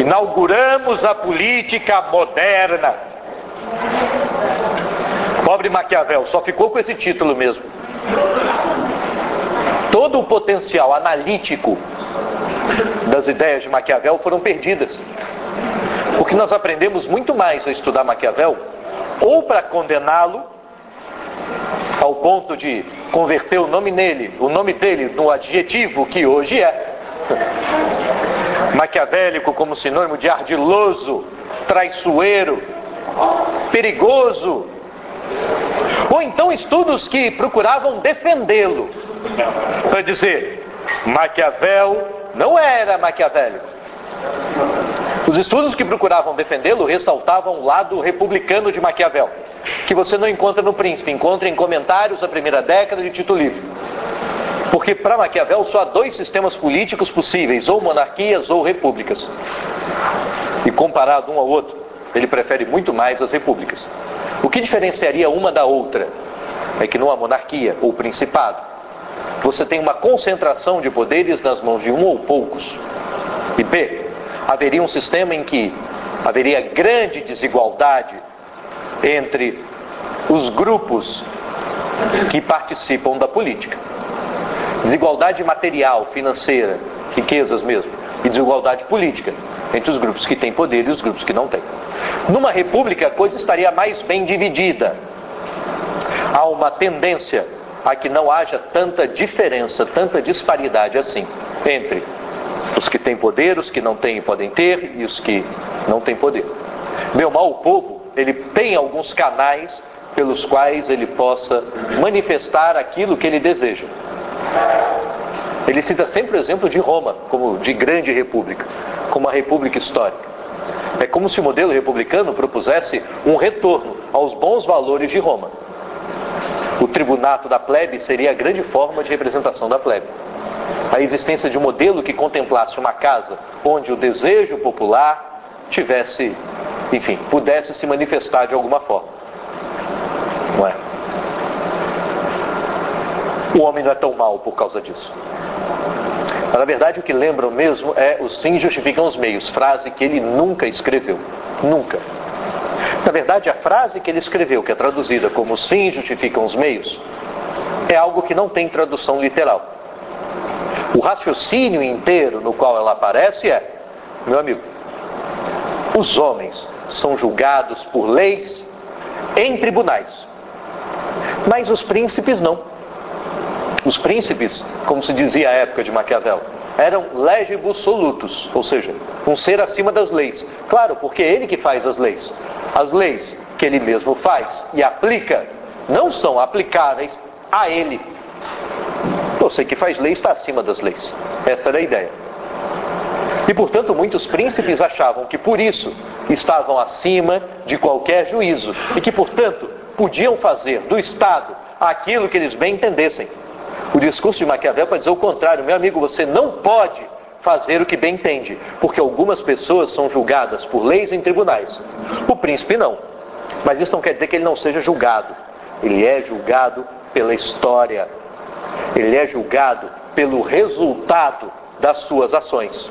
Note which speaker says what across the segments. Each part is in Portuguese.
Speaker 1: Inauguramos a política moderna. Pobre Maquiavel, só ficou com esse título mesmo. Todo o potencial analítico das ideias de Maquiavel foram perdidas. Porque nós aprendemos muito mais a estudar Maquiavel, ou para condená-lo, ao ponto de converter o nome dele no adjetivo que hoje é. Maquiavélico como sinônimo de ardiloso, traiçoeiro, perigoso. Ou então estudos que procuravam defendê-lo, para dizer, Maquiavel não era maquiavélico. Os estudos que procuravam defendê-lo ressaltavam o lado republicano de Maquiavel, que você não encontra no Príncipe, encontra em comentários da primeira década de Tito Livre. Porque para Maquiavel só há dois sistemas políticos possíveis, ou monarquias ou repúblicas. E comparado um ao outro, ele prefere muito mais as repúblicas. O que diferenciaria uma da outra é que numa monarquia ou principado, você tem uma concentração de poderes nas mãos de um ou poucos. E B, haveria um sistema em que haveria grande desigualdade entre os grupos que participam da política. Desigualdade material, financeira, riquezas mesmo, e desigualdade política entre os grupos que têm poder e os grupos que não têm. Numa república a coisa estaria mais bem dividida. Há uma tendência a que não haja tanta diferença, tanta disparidade assim entre os que têm poder, os que não têm e podem ter, e os que não têm poder. Bem ou mal, o povo, ele tem alguns canais pelos quais ele possa manifestar aquilo que ele deseja. Ele cita sempre o exemplo de Roma, como de grande república, como uma república histórica. É como se o modelo republicano propusesse um retorno aos bons valores de Roma. O tribunato da plebe seria a grande forma de representação da plebe. A existência de um modelo que contemplasse uma casa onde o desejo popular tivesse, enfim, pudesse se manifestar de alguma forma. Não é? O homem não é tão mau por causa disso. Mas, na verdade, o que lembram mesmo é os fins justificam os meios, frase que ele nunca escreveu. Nunca. Na verdade, a frase que ele escreveu, que é traduzida como os fins justificam os meios, é algo que não tem tradução literal. O raciocínio inteiro no qual ela aparece é, meu amigo, os homens são julgados por leis em tribunais, mas os príncipes não. Os príncipes, como se dizia à época de Maquiavel, eram legibus solutus, ou seja, um ser acima das leis. Claro, porque é ele que faz as leis. As leis que ele mesmo faz e aplica não são aplicáveis a ele. Você que faz lei está acima das leis. Essa era a ideia. E, portanto, muitos príncipes achavam que por isso estavam acima de qualquer juízo e que, portanto, podiam fazer do Estado aquilo que eles bem entendessem. O discurso de Maquiavel vai dizer o contrário. Meu amigo, você não pode fazer o que bem entende, porque algumas pessoas são julgadas por leis em tribunais. O príncipe não. Mas isso não quer dizer que ele não seja julgado. Ele é julgado pela história. Ele é julgado pelo resultado das suas ações.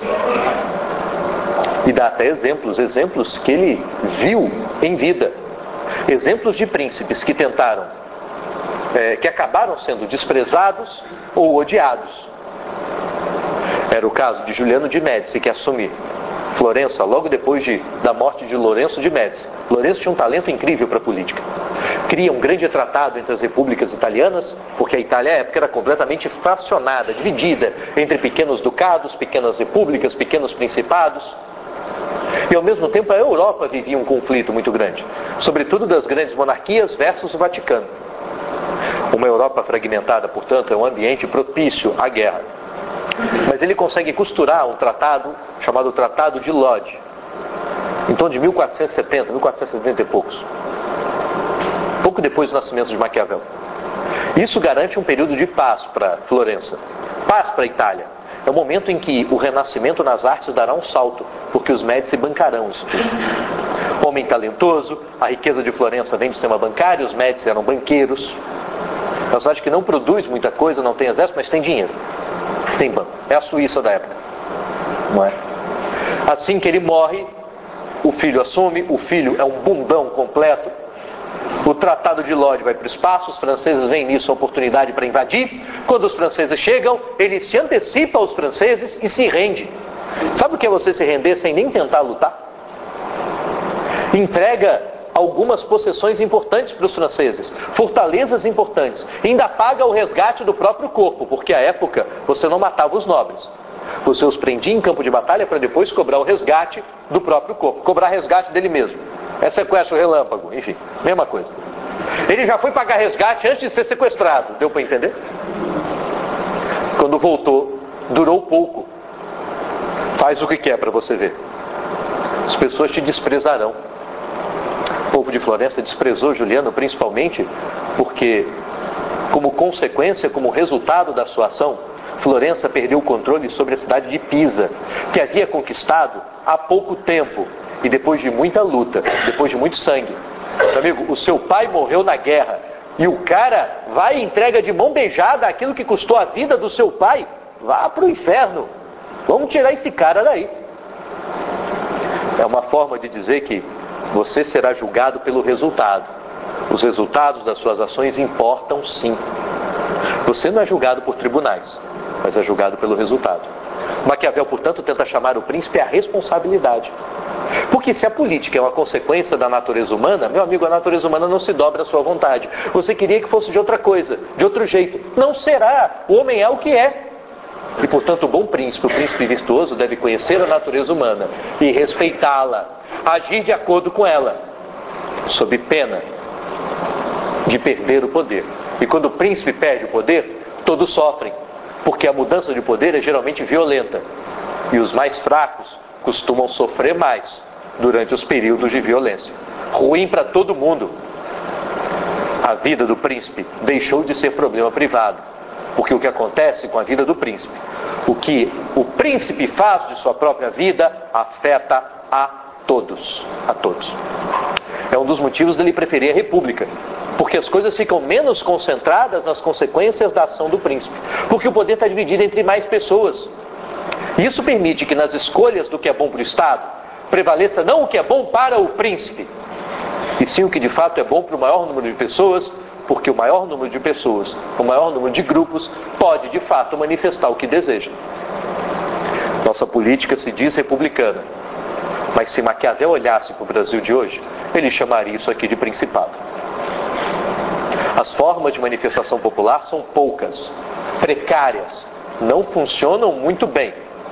Speaker 1: E dá até exemplos que ele viu em vida. Exemplos de príncipes que tentaram, que acabaram sendo desprezados ou odiados. Era o caso de Juliano de Médici, que assumiu Florença logo depois da morte de Lourenço de Médici. Lourenço tinha um talento incrível para a política. Cria um grande tratado entre as repúblicas italianas, porque a Itália, à época, era completamente fracionada, dividida entre pequenos ducados, pequenas repúblicas, pequenos principados. E, ao mesmo tempo, a Europa vivia um conflito muito grande, sobretudo das grandes monarquias versus o Vaticano. Uma Europa fragmentada, portanto, é um ambiente propício à guerra. Mas ele consegue costurar um tratado chamado Tratado de Lodi, em torno de 1470 e poucos. Pouco depois do nascimento de Maquiavel. Isso garante um período de paz para Florença, paz para a Itália. É o momento em que o renascimento nas artes dará um salto, porque os Médici bancarão isso. Homem talentoso, a riqueza de Florença vem do sistema bancário, os Médici eram banqueiros. É uma cidade que não produz muita coisa, não tem exército, mas tem dinheiro. Tem banco. É a Suíça da época. Não é? Assim que ele morre, o filho assume, o filho é um bundão completo. O Tratado de Lodi vai para o espaço, os franceses veem nisso a oportunidade para invadir. Quando os franceses chegam, ele se antecipa aos franceses e se rende. Sabe o que é você se render sem nem tentar lutar? Entrega algumas possessões importantes para os franceses, fortalezas importantes. E ainda paga o resgate do próprio corpo, porque à época você não matava os nobres. Você os prendia em campo de batalha para depois cobrar o resgate do próprio corpo, cobrar resgate dele mesmo. É sequestro relâmpago, enfim, mesma coisa. Ele já foi pagar resgate antes de ser sequestrado, deu para entender? Quando voltou, durou pouco. Faz o que quer para você ver. As pessoas te desprezarão. O povo de Florença desprezou Juliano principalmente porque, como consequência, como resultado da sua ação, Florença perdeu o controle sobre a cidade de Pisa, que havia conquistado há pouco tempo, e depois de muita luta, depois de muito sangue. Meu amigo, o seu pai morreu na guerra, e o cara vai e entrega de mão beijada aquilo que custou a vida do seu pai. Vá para o inferno. Vamos tirar esse cara daí. É uma forma de dizer que você será julgado pelo resultado. Os resultados das suas ações importam sim. Você não é julgado por tribunais, mas é julgado pelo resultado. Maquiavel, portanto, tenta chamar o príncipe à responsabilidade. Porque se a política é uma consequência da natureza humana, meu amigo, a natureza humana não se dobra à sua vontade. Você queria que fosse de outra coisa, de outro jeito. Não será. O homem é o que é. E, portanto, o bom príncipe, o príncipe virtuoso, deve conhecer a natureza humana e respeitá-la, agir de acordo com ela, sob pena de perder o poder. E quando o príncipe perde o poder, todos sofrem, porque a mudança de poder é geralmente violenta. E os mais fracos costumam sofrer mais durante os períodos de violência. Ruim para todo mundo. A vida do príncipe deixou de ser problema privado, porque o que acontece com a vida do príncipe, o que o príncipe faz de sua própria vida, afeta a todos. A todos. É um dos motivos dele preferir a república, porque as coisas ficam menos concentradas nas consequências da ação do príncipe, porque o poder está dividido entre mais pessoas. Isso permite que nas escolhas do que é bom para o Estado, prevaleça não o que é bom para o príncipe, e sim o que de fato é bom para o maior número de pessoas, porque o maior número de pessoas, o maior número de grupos, pode de fato manifestar o que deseja. Nossa política se diz republicana, mas se Maquiavel olhasse para o Brasil de hoje, ele chamaria isso aqui de principado. As formas de manifestação popular são poucas, precárias, não funcionam muito bem.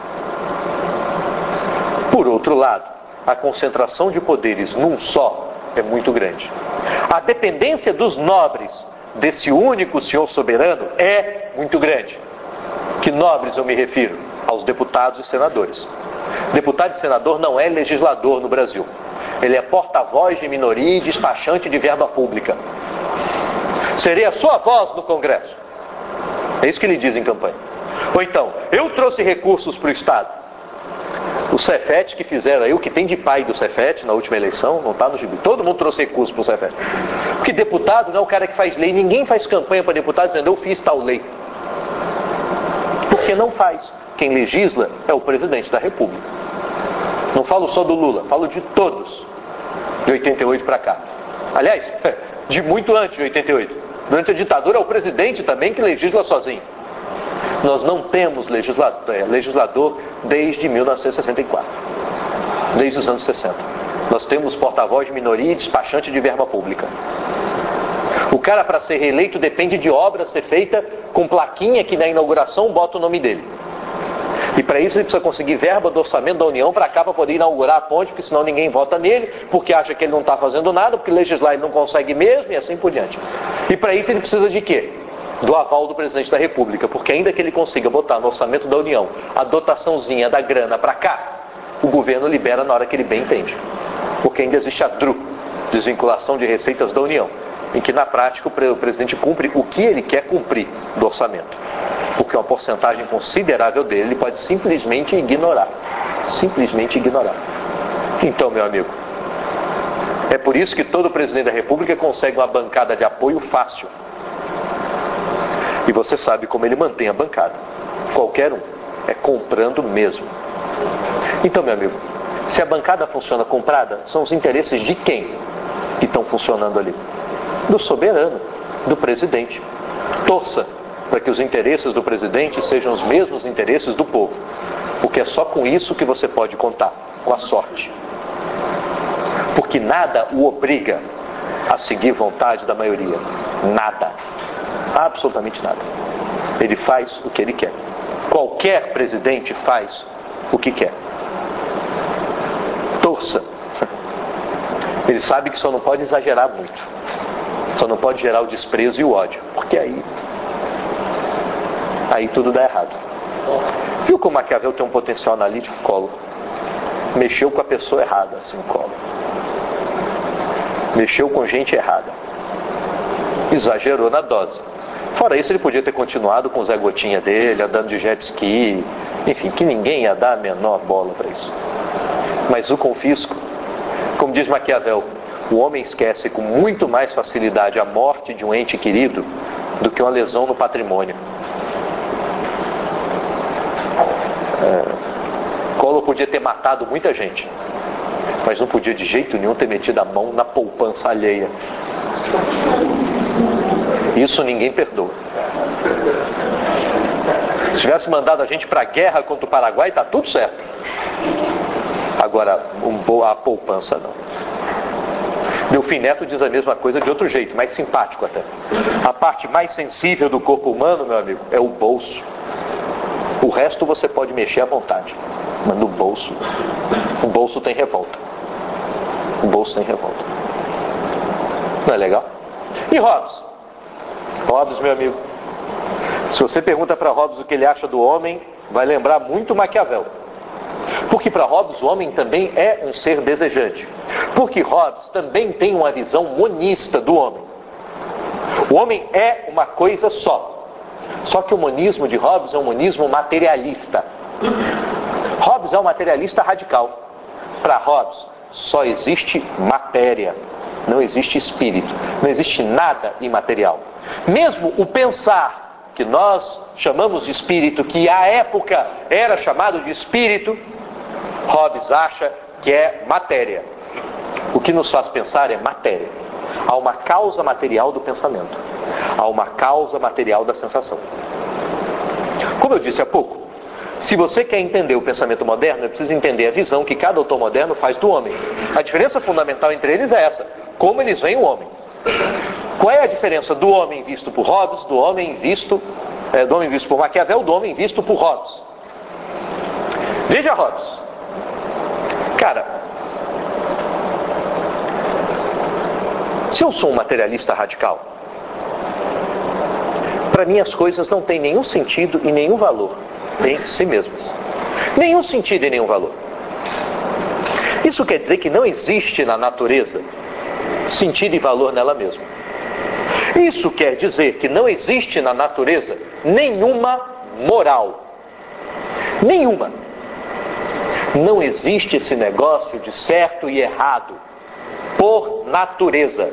Speaker 1: Por outro lado, a concentração de poderes num só é muito grande. A dependência dos nobres desse único senhor soberano é muito grande. Que nobres eu me refiro? Aos deputados e senadores. Deputado e senador não é legislador no Brasil. Ele é porta-voz de minoria e despachante de verba pública. Serei a sua voz no Congresso. É isso que ele diz em campanha. Ou então, eu trouxe recursos para o Estado. O Cefete que fizeram aí, o que tem de pai do Cefete na última eleição, não está no gibi. Todo mundo trouxe recursos para o Cefete. Porque deputado não é o cara que faz lei. Ninguém faz campanha para deputado dizendo eu fiz tal lei. Porque não faz. Quem legisla é o presidente da República. Não falo só do Lula, falo de todos. De 88 para cá. Aliás, de muito antes de 88. Durante a ditadura é o presidente também que legisla sozinho. Nós não temos legislador desde 1964. Desde os anos 60. Nós temos porta-voz de minoria e despachante de verba pública. O cara, para ser reeleito, depende de obra ser feita com plaquinha que na inauguração bota o nome dele. E para isso ele precisa conseguir verba do orçamento da União para cá, para poder inaugurar a ponte, porque senão ninguém vota nele, porque acha que ele não está fazendo nada, porque legislar ele não consegue mesmo, e assim por diante. E para isso ele precisa de quê? Do aval do presidente da República, porque ainda que ele consiga botar no orçamento da União a dotaçãozinha da grana para cá, o governo libera na hora que ele bem entende. Porque ainda existe a DRU, desvinculação de receitas da União, em que na prática o presidente cumpre o que ele quer cumprir do orçamento. Porque uma porcentagem considerável dele ele pode simplesmente ignorar. Simplesmente ignorar. Então, meu amigo, é por isso que todo presidente da República consegue uma bancada de apoio fácil. E você sabe como ele mantém a bancada. Qualquer um. É comprando mesmo. Então, meu amigo, se a bancada funciona comprada, são os interesses de quem que estão funcionando ali? Do soberano, do presidente. Torça para que os interesses do presidente sejam os mesmos interesses do povo, porque é só com isso que você pode contar, com a sorte. Porque nada o obriga a seguir vontade da maioria. Nada. Absolutamente nada. Ele faz o que ele quer. Qualquer presidente faz o que quer. Torça. Ele sabe que só não pode exagerar muito. Só não pode gerar o desprezo e o ódio. Porque aí tudo dá errado. Viu como Maquiavel tem um potencial analítico? Colo. Mexeu com a pessoa errada, assim, colo. Mexeu com gente errada. Exagerou na dose. Fora isso, ele podia ter continuado com o Zé Gotinha dele, andando de jet ski, enfim, que ninguém ia dar a menor bola para isso. Mas o confisco, como diz Maquiavel, o homem esquece com muito mais facilidade a morte de um ente querido do que uma lesão no patrimônio. Collor podia ter matado muita gente, mas não podia de jeito nenhum ter metido a mão na poupança alheia. Isso ninguém perdoa. Se tivesse mandado a gente para a guerra contra o Paraguai, está tudo certo. Agora, a poupança não. Delfim Neto diz a mesma coisa de outro jeito, mais simpático até. A parte mais sensível do corpo humano, meu amigo, é o bolso. O resto você pode mexer à vontade. Mas no bolso, o bolso tem revolta. O bolso tem revolta. Não é legal? E Hobbes? Hobbes, meu amigo, se você pergunta para Hobbes o que ele acha do homem, vai lembrar muito Maquiavel. Porque para Hobbes o homem também é um ser desejante. Porque Hobbes também tem uma visão monista do homem. O homem é uma coisa só. Só que o monismo de Hobbes é um monismo materialista. Hobbes é um materialista radical. Para Hobbes só existe matéria, não existe espírito, não existe nada imaterial. Mesmo o pensar, que nós chamamos de espírito, que à época era chamado de espírito, Hobbes acha que é matéria. O que nos faz pensar é matéria. Há uma causa material do pensamento. Há uma causa material da sensação. Como eu disse há pouco, se você quer entender o pensamento moderno, é preciso entender a visão que cada autor moderno faz do homem. A diferença fundamental entre eles é essa: como eles veem o homem. Qual é a diferença do homem visto por Hobbes, do homem visto por Maquiavel, do homem visto por Hobbes? Veja Hobbes. Cara, se eu sou um materialista radical, para mim as coisas não têm nenhum sentido e nenhum valor em si mesmas. Nenhum sentido e nenhum valor. Isso quer dizer que não existe na natureza sentido e valor nela mesma. Isso quer dizer que não existe na natureza nenhuma moral. Nenhuma. Não existe esse negócio de certo e errado por natureza.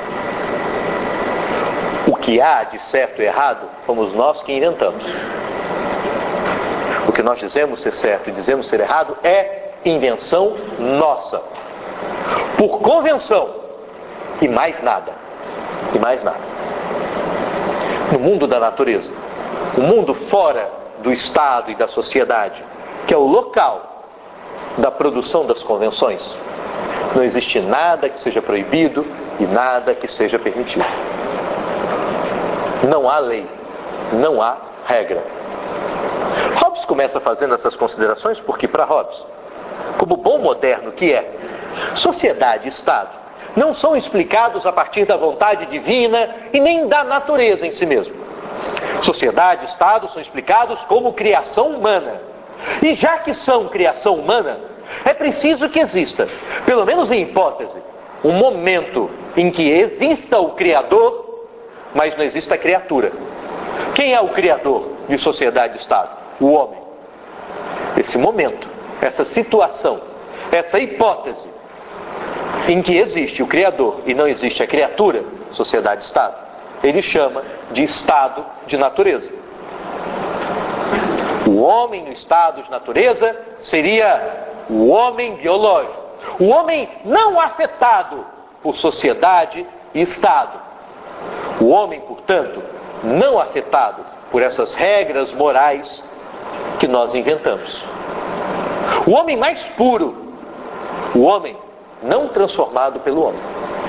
Speaker 1: O que há de certo e errado, fomos nós que inventamos. O que nós dizemos ser certo e dizemos ser errado é invenção nossa. Por convenção. E mais nada. E mais nada. No mundo da natureza, o mundo fora do Estado e da sociedade, que é o local da produção das convenções, não existe nada que seja proibido e nada que seja permitido. Não há lei, não há regra. Hobbes começa fazendo essas considerações porque, para Hobbes, como bom moderno que é, sociedade e Estado não são explicados a partir da vontade divina e nem da natureza em si mesmo. Sociedade e Estado são explicados como criação humana. E já que são criação humana, é preciso que exista, pelo menos em hipótese, um momento em que exista o Criador, mas não exista a criatura. Quem é o Criador de sociedade e Estado? O homem. Esse momento, essa situação, essa hipótese em que existe o Criador e não existe a criatura, sociedade e Estado, ele chama de estado de natureza. O homem no estado de natureza seria o homem biológico, o homem não afetado por sociedade e Estado. O homem, portanto, não afetado por essas regras morais que nós inventamos. O homem mais puro, o homem não transformado pelo homem.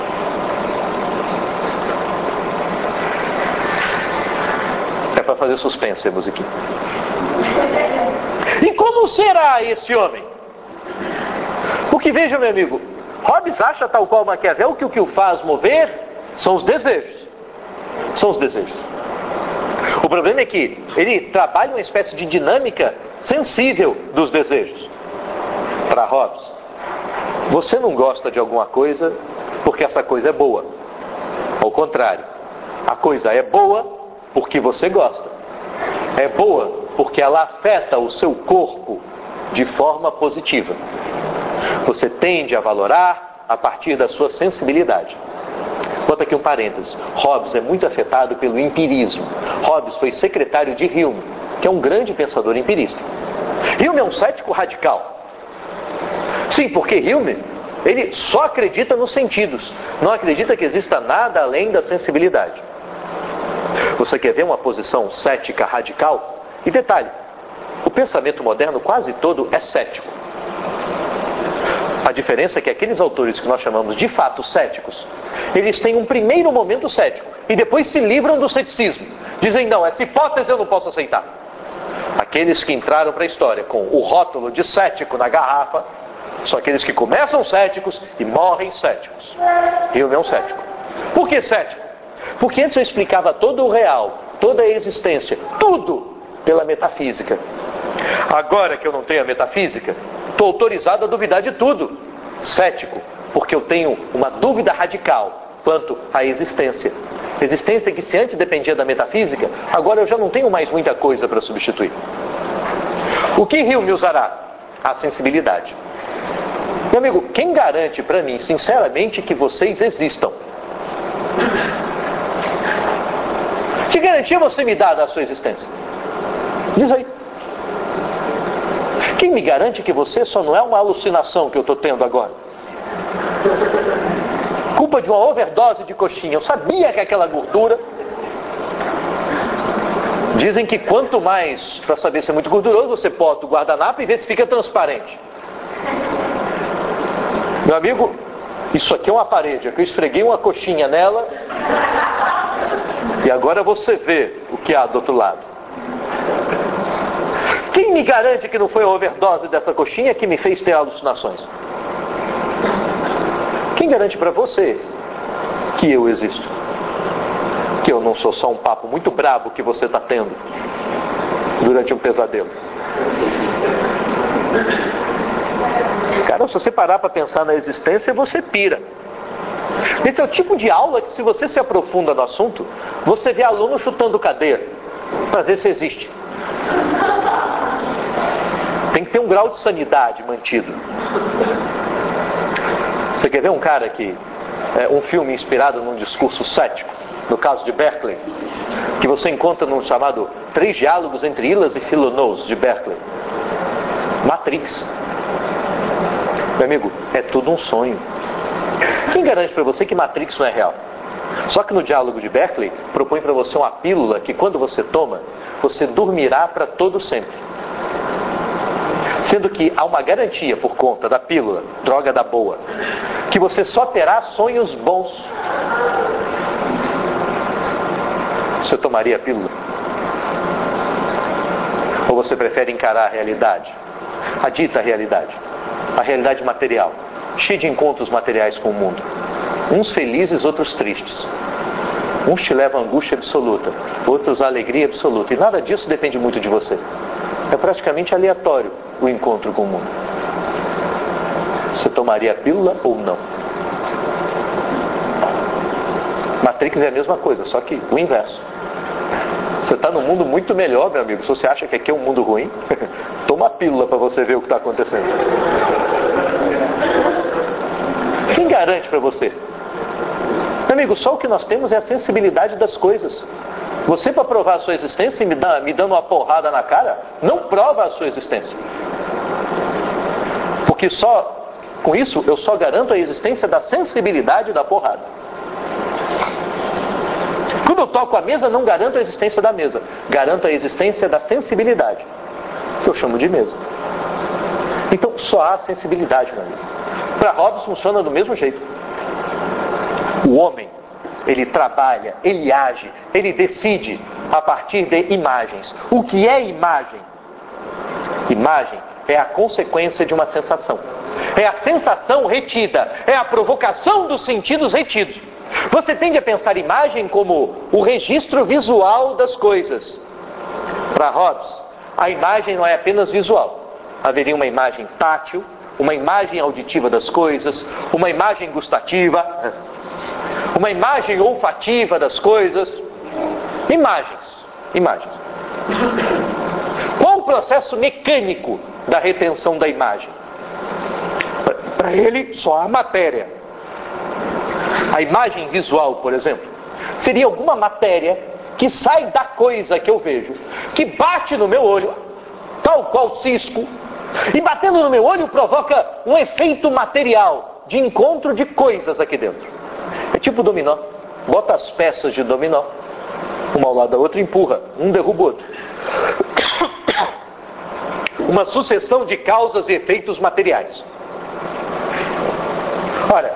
Speaker 1: É para fazer suspense a musiquinha. E como será esse homem? Porque veja, meu amigo, Hobbes acha, tal qual Maquiavel, que o que o faz mover são os desejos. São os desejos. O problema é que ele trabalha uma espécie de dinâmica sensível dos desejos. Para Hobbes, você não gosta de alguma coisa porque essa coisa é boa. Ao contrário, a coisa é boa porque você gosta. É boa porque ela afeta o seu corpo de forma positiva. Você tende a valorar a partir da sua sensibilidade. Bota aqui um parênteses. Hobbes é muito afetado pelo empirismo. Hobbes foi secretário de Hume, que é um grande pensador empirista. Hume é um cético radical. Sim, porque Hume, ele só acredita nos sentidos. Não acredita que exista nada além da sensibilidade. Você quer ver uma posição cética radical? E detalhe, o pensamento moderno quase todo é cético. A diferença é que aqueles autores que nós chamamos de fato céticos, eles têm um primeiro momento cético e depois se livram do ceticismo. Dizem, não, essa hipótese eu não posso aceitar. Aqueles que entraram para a história com o rótulo de cético na garrafa, são aqueles que começam céticos e morrem céticos. Hume é um cético. Por que cético? Porque antes eu explicava todo o real, toda a existência, tudo pela metafísica. Agora que eu não tenho a metafísica, estou autorizado a duvidar de tudo. Cético, porque eu tenho uma dúvida radical quanto à existência. Existência que se antes dependia da metafísica, agora eu já não tenho mais muita coisa para substituir. O que Hume usará? A sensibilidade. Meu amigo, quem garante para mim, sinceramente, que vocês existam? Que garantia você me dá da sua existência? Diz aí. Quem me garante que você só não é uma alucinação que eu estou tendo agora? Culpa de uma overdose de coxinha. Eu sabia que aquela gordura... Dizem que quanto mais, para saber se é muito gorduroso, você bota o guardanapo e vê se fica transparente. Meu amigo, isso aqui é uma parede. Aqui eu esfreguei uma coxinha nela e agora você vê o que há do outro lado. Quem me garante que não foi a overdose dessa coxinha que me fez ter alucinações? Quem garante para você que eu existo? Que eu não sou só um papo muito brabo que você está tendo durante um pesadelo? Cara, se você parar para pensar na existência, você pira. Esse é o tipo de aula que, se você se aprofunda no assunto, você vê aluno chutando cadeira para ver se existe. Tem que ter um grau de sanidade mantido. Você quer ver um cara que... um filme inspirado num discurso cético, no caso de Berkeley, que você encontra num chamado 3 Diálogos entre Hillas e Philonous, de Berkeley. Matrix. Meu amigo, é tudo um sonho. Quem garante para você que Matrix não é real? Só que no diálogo de Berkeley, propõe para você uma pílula que, quando você toma, você dormirá para todo sempre. Sendo que há uma garantia por conta da pílula, droga da boa, que você só terá sonhos bons. Você tomaria a pílula? Ou você prefere encarar a realidade? A dita realidade. A realidade material. Cheia de encontros materiais com o mundo. Uns felizes, outros tristes. Uns te levam à angústia absoluta, outros à alegria absoluta. E nada disso depende muito de você. É praticamente aleatório o encontro com o mundo. Você tomaria a pílula ou não? Matrix é a mesma coisa, só que o inverso. Você está num mundo muito melhor, meu amigo. Se você acha que aqui é um mundo ruim, toma a pílula para você ver o que está acontecendo. Quem garante para você? Meu amigo, só o que nós temos é a sensibilidade das coisas. Você, para provar a sua existência, me dando uma porrada na cara, não prova a sua existência. Porque com isso eu só garanto a existência da sensibilidade da porrada. Quando eu toco a mesa, não garanto a existência da mesa, garanto a existência da sensibilidade, que eu chamo de mesa. Então só há sensibilidade, meu amigo. Para Hobbes funciona do mesmo jeito. O homem, ele trabalha, ele age, ele decide a partir de imagens. O que é imagem? Imagem é a consequência de uma sensação. É a sensação retida, é a provocação dos sentidos retidos. Você tende a pensar imagem como o registro visual das coisas. Para Hobbes, a imagem não é apenas visual. Haveria uma imagem tátil, uma imagem auditiva das coisas, uma imagem gustativa, uma imagem olfativa das coisas. Imagens. Qual o processo mecânico da retenção da imagem? Para ele, só há matéria. A imagem visual, por exemplo, seria alguma matéria que sai da coisa que eu vejo, que bate no meu olho, tal qual cisco, e batendo no meu olho provoca um efeito material de encontro de coisas aqui dentro. É tipo dominó. Bota as peças de dominó, uma ao lado da outra, empurra, um derruba o outro. Uma sucessão de causas e efeitos materiais. Ora,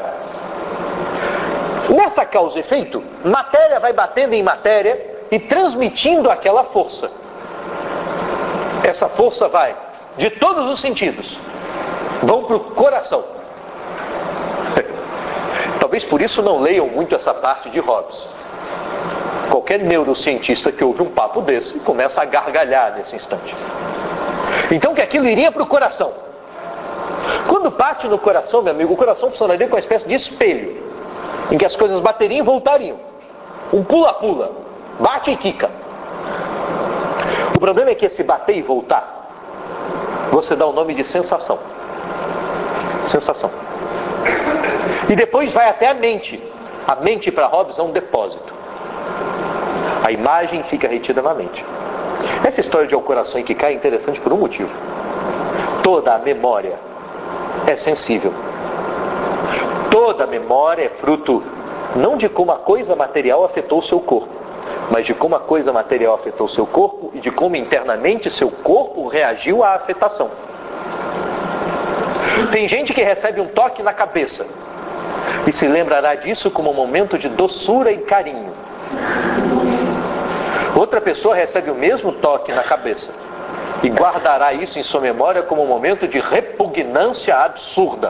Speaker 1: nessa causa e efeito, matéria vai batendo em matéria e transmitindo aquela força. Essa força vai de todos os sentidos, vão para o coração. Talvez por isso não leiam muito essa parte de Hobbes. Qualquer neurocientista que ouve um papo desse começa a gargalhar nesse instante. Então que aquilo iria para o coração. Quando bate no coração, meu amigo, o coração funcionaria com uma espécie de espelho, em que as coisas bateriam e voltariam. Um pula-pula, bate e quica. O problema é que esse bater e voltar, você dá o nome de sensação. Sensação. E depois vai até a mente. A mente para Hobbes é um depósito. A imagem fica retida na mente. Essa história de ao coração que cai é interessante por um motivo. Toda a memória é sensível. Toda a memória é fruto não de como a coisa material afetou o seu corpo, mas de como a coisa material afetou o seu corpo e de como internamente seu corpo reagiu à afetação. Tem gente que recebe um toque na cabeça e se lembrará disso como um momento de doçura e carinho. Outra pessoa recebe o mesmo toque na cabeça e guardará isso em sua memória como um momento de repugnância absurda.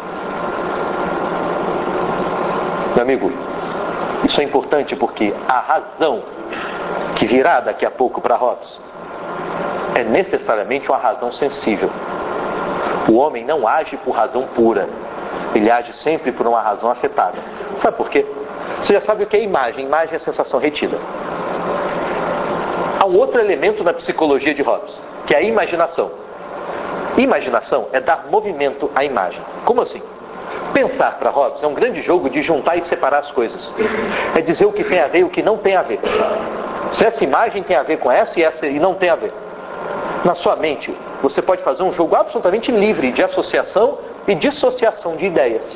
Speaker 1: Meu amigo, isso é importante porque a razão que virá daqui a pouco para Hobbes é necessariamente uma razão sensível. O homem não age por razão pura, ele age sempre por uma razão afetada. Sabe por quê? Você já sabe o que é imagem. Imagem é sensação retida. Há um outro elemento na psicologia de Hobbes, que é a imaginação. Imaginação é dar movimento à imagem. Como assim? Pensar para Hobbes é um grande jogo de juntar e separar as coisas. É dizer o que tem a ver e o que não tem a ver. Se essa imagem tem a ver com essa e não tem a ver. Na sua mente, você pode fazer um jogo absolutamente livre de associação e dissociação de ideias.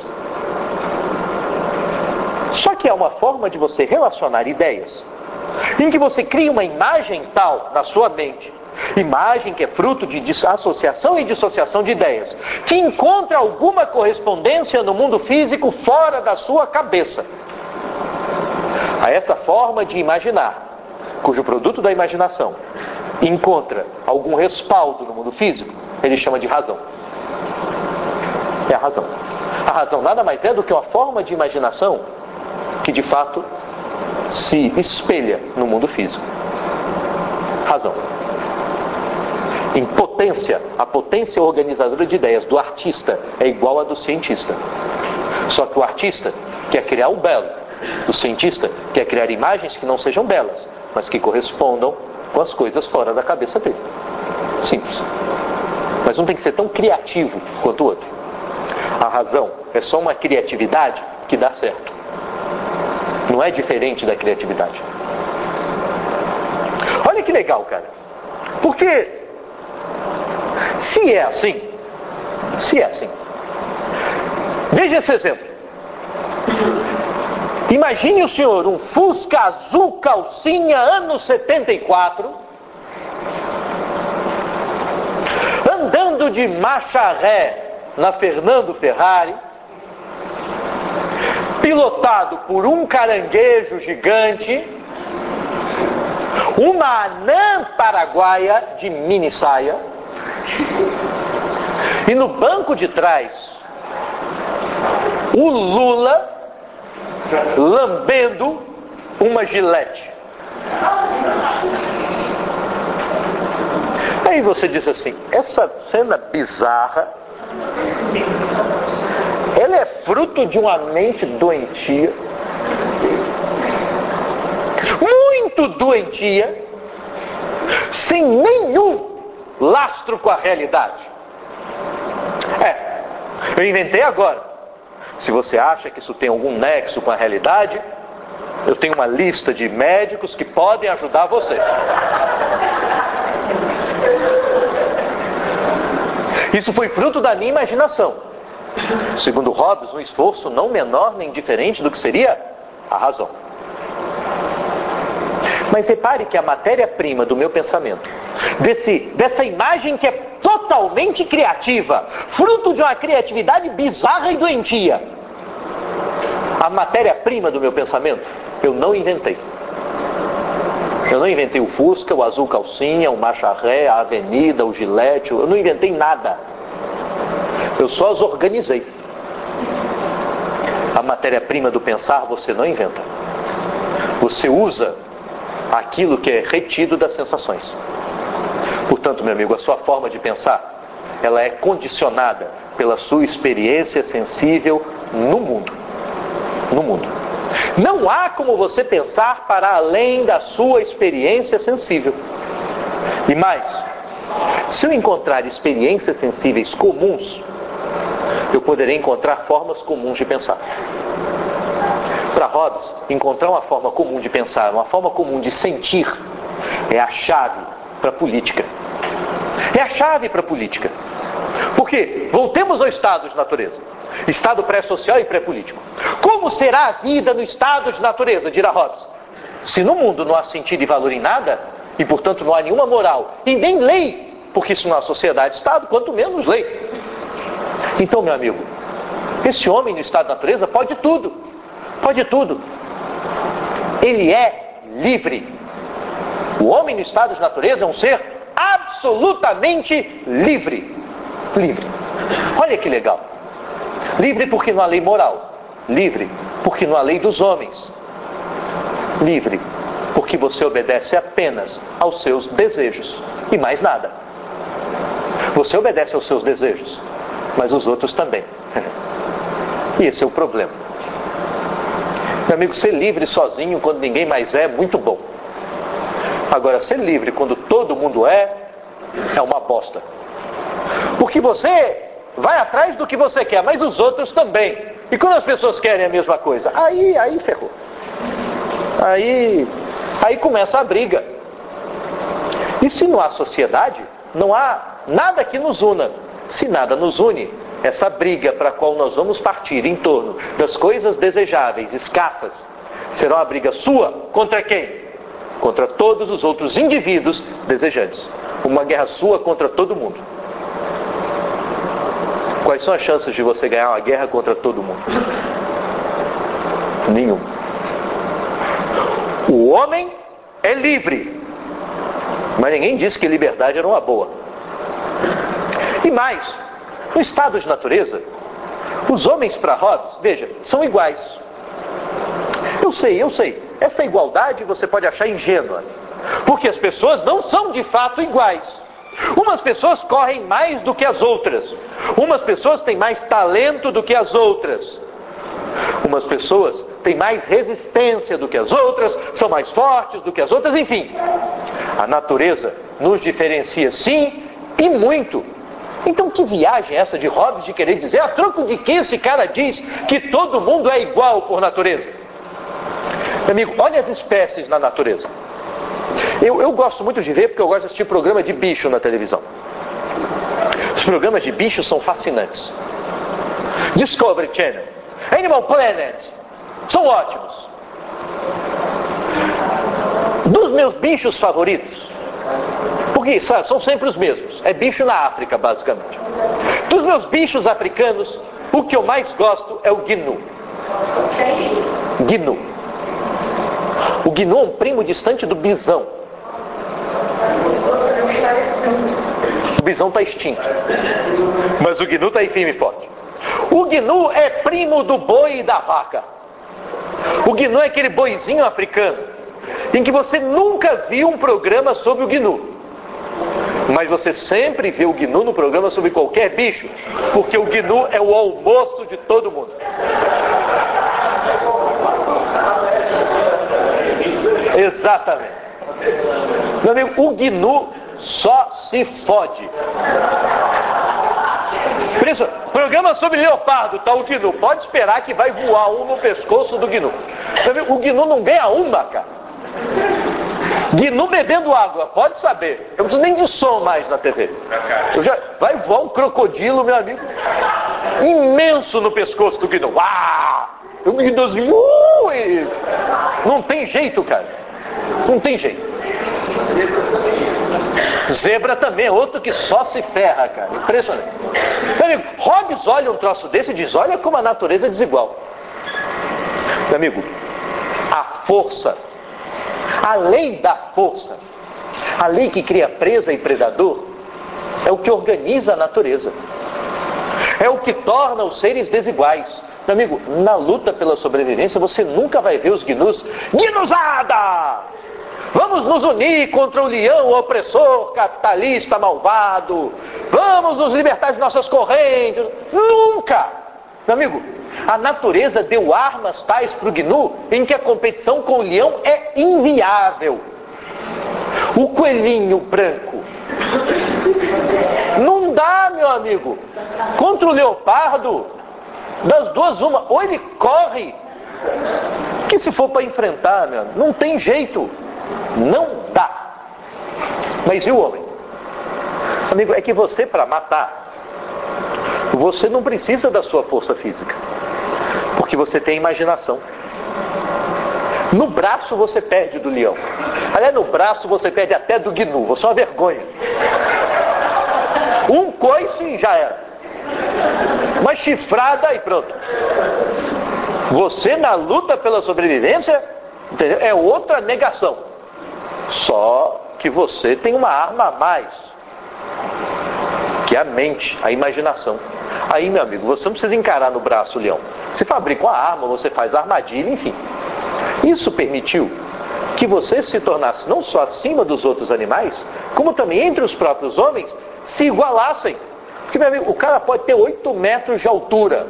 Speaker 1: Só que há uma forma de você relacionar ideias em que você cria uma imagem tal na sua mente, imagem que é fruto de associação e dissociação de ideias, que encontra alguma correspondência no mundo físico fora da sua cabeça. A essa forma de imaginar, cujo produto da imaginação encontra algum respaldo no mundo físico, ele chama de razão. É a razão. A razão nada mais é do que uma forma de imaginação que de fato se espelha no mundo físico. Razão. Em potência, a potência organizadora de ideias do artista é igual à do cientista. Só que o artista quer criar o belo, o cientista quer criar imagens que não sejam belas, mas que correspondam com as coisas fora da cabeça dele. Simples. Mas um tem que ser tão criativo quanto o outro. A razão é só uma criatividade que dá certo. Não é diferente da criatividade. Olha que legal, cara. Porque se é assim, Se é assim. Veja esse exemplo. Imagine o senhor um Fusca azul calcinha, ano 74, andando de marcha ré na Fernando Ferrari, pilotado por um caranguejo gigante, uma anã paraguaia de mini saia, e no banco de trás o Lula lambendo uma Gillette. Aí você diz assim, essa cena bizarra, ela é fruto de uma mente doentia, muito doentia, sem nenhum lastro com a realidade. Eu inventei agora. Se você acha que isso tem algum nexo com a realidade, eu tenho uma lista de médicos que podem ajudar você. Isso foi fruto da minha imaginação. Segundo Hobbes, um esforço não menor nem diferente do que seria a razão. Mas repare que a matéria-prima do meu pensamento, dessa imagem que é totalmente criativa, fruto de uma criatividade bizarra e doentia, a matéria-prima do meu pensamento, eu não inventei. Eu não inventei o Fusca, o azul calcinha, o marcha ré, a avenida, o Gillette, eu não inventei nada. Eu só as organizei. A matéria-prima do pensar você não inventa. Você usa aquilo que é retido das sensações. Portanto, meu amigo, a sua forma de pensar, ela é condicionada pela sua experiência sensível no mundo. No mundo. Não há como você pensar para além da sua experiência sensível. E mais, se eu encontrar experiências sensíveis comuns, eu poderei encontrar formas comuns de pensar. Para Hobbes, encontrar uma forma comum de pensar, uma forma comum de sentir, é a chave para a política. É a chave para a política. Porque, voltemos ao estado de natureza. Estado pré-social e pré-político. Como será a vida no estado de natureza, dirá Hobbes? Se no mundo não há sentido e valor em nada, e portanto não há nenhuma moral, e nem lei, porque se não há sociedade-estado, quanto menos lei. Então, meu amigo, esse homem no estado de natureza pode tudo. Pode tudo. Ele é livre. O homem no estado de natureza é um ser absolutamente livre. Livre. Olha que legal. Livre porque não há lei moral. Livre porque não há lei dos homens. Livre porque você obedece apenas aos seus desejos e mais nada. Você obedece aos seus desejos, mas os outros também. E esse é o problema. Meu amigo, ser livre sozinho quando ninguém mais é muito bom. Agora, ser livre quando todo mundo é uma bosta. Porque você vai atrás do que você quer, mas os outros também. E quando as pessoas querem a mesma coisa, aí ferrou. Aí começa a briga. E se não há sociedade, não há nada que nos una. Se nada nos une, essa briga para a qual nós vamos partir em torno das coisas desejáveis, escassas, será uma briga sua contra quem? Contra todos os outros indivíduos desejantes. Uma guerra sua contra todo mundo. Quais são as chances de você ganhar uma guerra contra todo mundo? Nenhum. O homem é livre, mas ninguém disse que liberdade era uma boa. E mais, no estado de natureza, os homens para Hobbes, veja, são iguais. Eu sei. Essa igualdade você pode achar ingênua, porque as pessoas não são de fato iguais. Umas pessoas correm mais do que as outras. Umas pessoas têm mais talento do que as outras. Umas pessoas têm mais resistência do que as outras, são mais fortes do que as outras, enfim. A natureza nos diferencia sim e muito. Então que viagem é essa de Hobbes de querer dizer, a troco de que esse cara diz que todo mundo é igual por natureza? Meu amigo, olha as espécies na natureza. Eu gosto muito de ver porque eu gosto de assistir programa de bicho na televisão. programas de bichos são fascinantes. Discovery Channel, Animal Planet, são ótimos. Dos meus bichos favoritos, porque sabe, são sempre os mesmos, é bicho na África basicamente. Dos meus bichos africanos, o que eu mais gosto é o gnu. Gnu. O gnu é um primo distante do bisão. O bisão está extinto, mas o gnu está aí firme e forte. O gnu é primo do boi e da vaca. O gnu é aquele boizinho africano em que você nunca viu um programa sobre o gnu, mas você sempre vê o gnu no programa sobre qualquer bicho, porque o gnu é o almoço de todo mundo. Exatamente. Meu amigo, o gnu só se fode. Por isso, programa sobre leopardo, tá o gnu. Pode esperar que vai voar um no pescoço do gnu. O gnu não ganha uma, cara. Gnu bebendo água, pode saber. Eu não preciso nem de som mais na TV. Vai voar um crocodilo, meu amigo, imenso no pescoço do gnu. O gnuzinho, não tem jeito, cara. Não tem jeito. Zebra também é outro que só se ferra, cara. Impressionante. Meu amigo, Hobbes olha um troço desse e diz: olha como a natureza é desigual. Meu amigo, a força, a lei da força, a lei que cria presa e predador, é o que organiza a natureza. É o que torna os seres desiguais. Meu amigo, na luta pela sobrevivência você nunca vai ver os gnus: gnusada! Vamos nos unir contra o leão opressor, capitalista, malvado. Vamos nos libertar de nossas correntes. Nunca! Meu amigo, a natureza deu armas tais para o gnu em que a competição com o leão é inviável. O coelhinho branco não dá, meu amigo. Contra o leopardo, das duas uma, ou ele corre, que se for para enfrentar, meu amigo, não tem jeito. Não dá. Mas e o homem? Amigo, é que você, para matar, você não precisa da sua força física, porque você tem imaginação. No braço você perde do leão. Aliás, no braço você perde até do gnu. Você é uma vergonha. Um coice já era. Uma chifrada e pronto. Você na luta pela sobrevivência, entendeu? É outra negação. Só que você tem uma arma a mais, que é a mente, a imaginação. Aí, meu amigo, você não precisa encarar no braço o leão. Você fabrica uma arma, você faz armadilha, enfim. Isso permitiu que você se tornasse não só acima dos outros animais, como também entre os próprios homens se igualassem. Porque, meu amigo, o cara pode ter 8 metros de altura,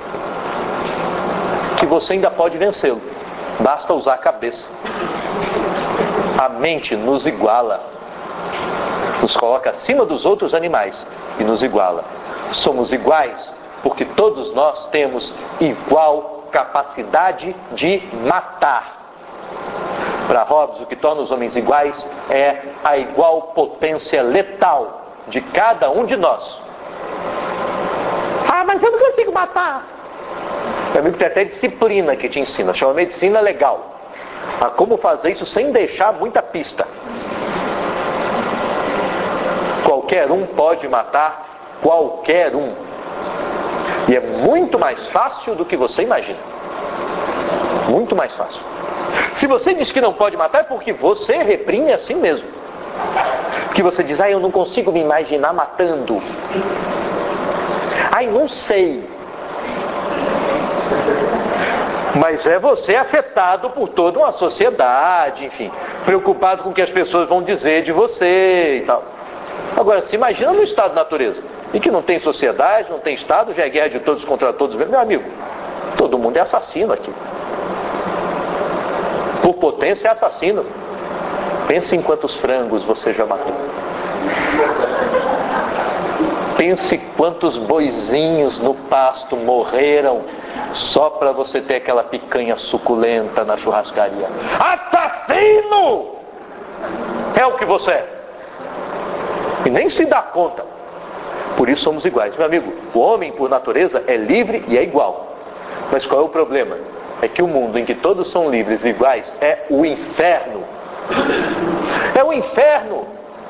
Speaker 1: que você ainda pode vencê-lo. Basta usar a cabeça. A mente nos iguala, nos coloca acima dos outros animais e nos iguala. Somos iguais porque todos nós temos igual capacidade de matar. Para Hobbes, o que torna os homens iguais é a igual potência letal de cada um de nós. Mas eu não consigo matar. Meu amigo, tem até disciplina que te ensina, chama medicina legal. A como fazer isso sem deixar muita pista. Qualquer um pode matar qualquer um. E é muito mais fácil do que você imagina. Muito mais fácil. Se você diz que não pode matar, é porque você reprime a si mesmo. Porque você diz: eu não consigo me imaginar matando. Não sei. Mas é você afetado por toda uma sociedade, enfim, preocupado com o que as pessoas vão dizer de você e tal. Agora, se imagina no estado de natureza, em que não tem sociedade, não tem estado, já é guerra de todos contra todos. Meu amigo, todo mundo é assassino aqui. Por potência é assassino. Pense em quantos frangos você já matou. Pense quantos boizinhos no pasto morreram só para você ter aquela picanha suculenta na churrascaria. Assassino! É o que você é. E nem se dá conta. Por isso somos iguais. Meu amigo, o homem por natureza é livre e é igual. Mas qual é o problema? É que o mundo em que todos são livres e iguais é o inferno. É o inferno.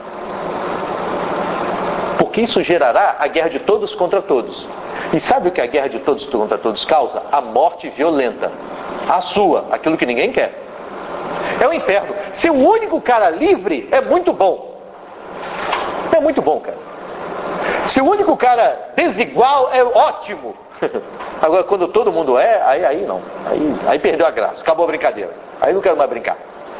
Speaker 1: Porque isso gerará a guerra de todos contra todos. E sabe o que a guerra de todos contra todos causa? A morte violenta. A sua, aquilo que ninguém quer. É o inferno. Ser o único cara livre é muito bom. É muito bom, cara. Se o único cara desigual é ótimo. Agora, quando todo mundo aí não. Aí perdeu a graça. Acabou a brincadeira. Aí não quero mais brincar.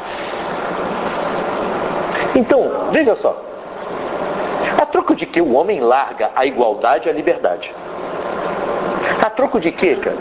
Speaker 1: Então, veja só. A troco de que o homem larga a igualdade e a liberdade? A troco de que, cara?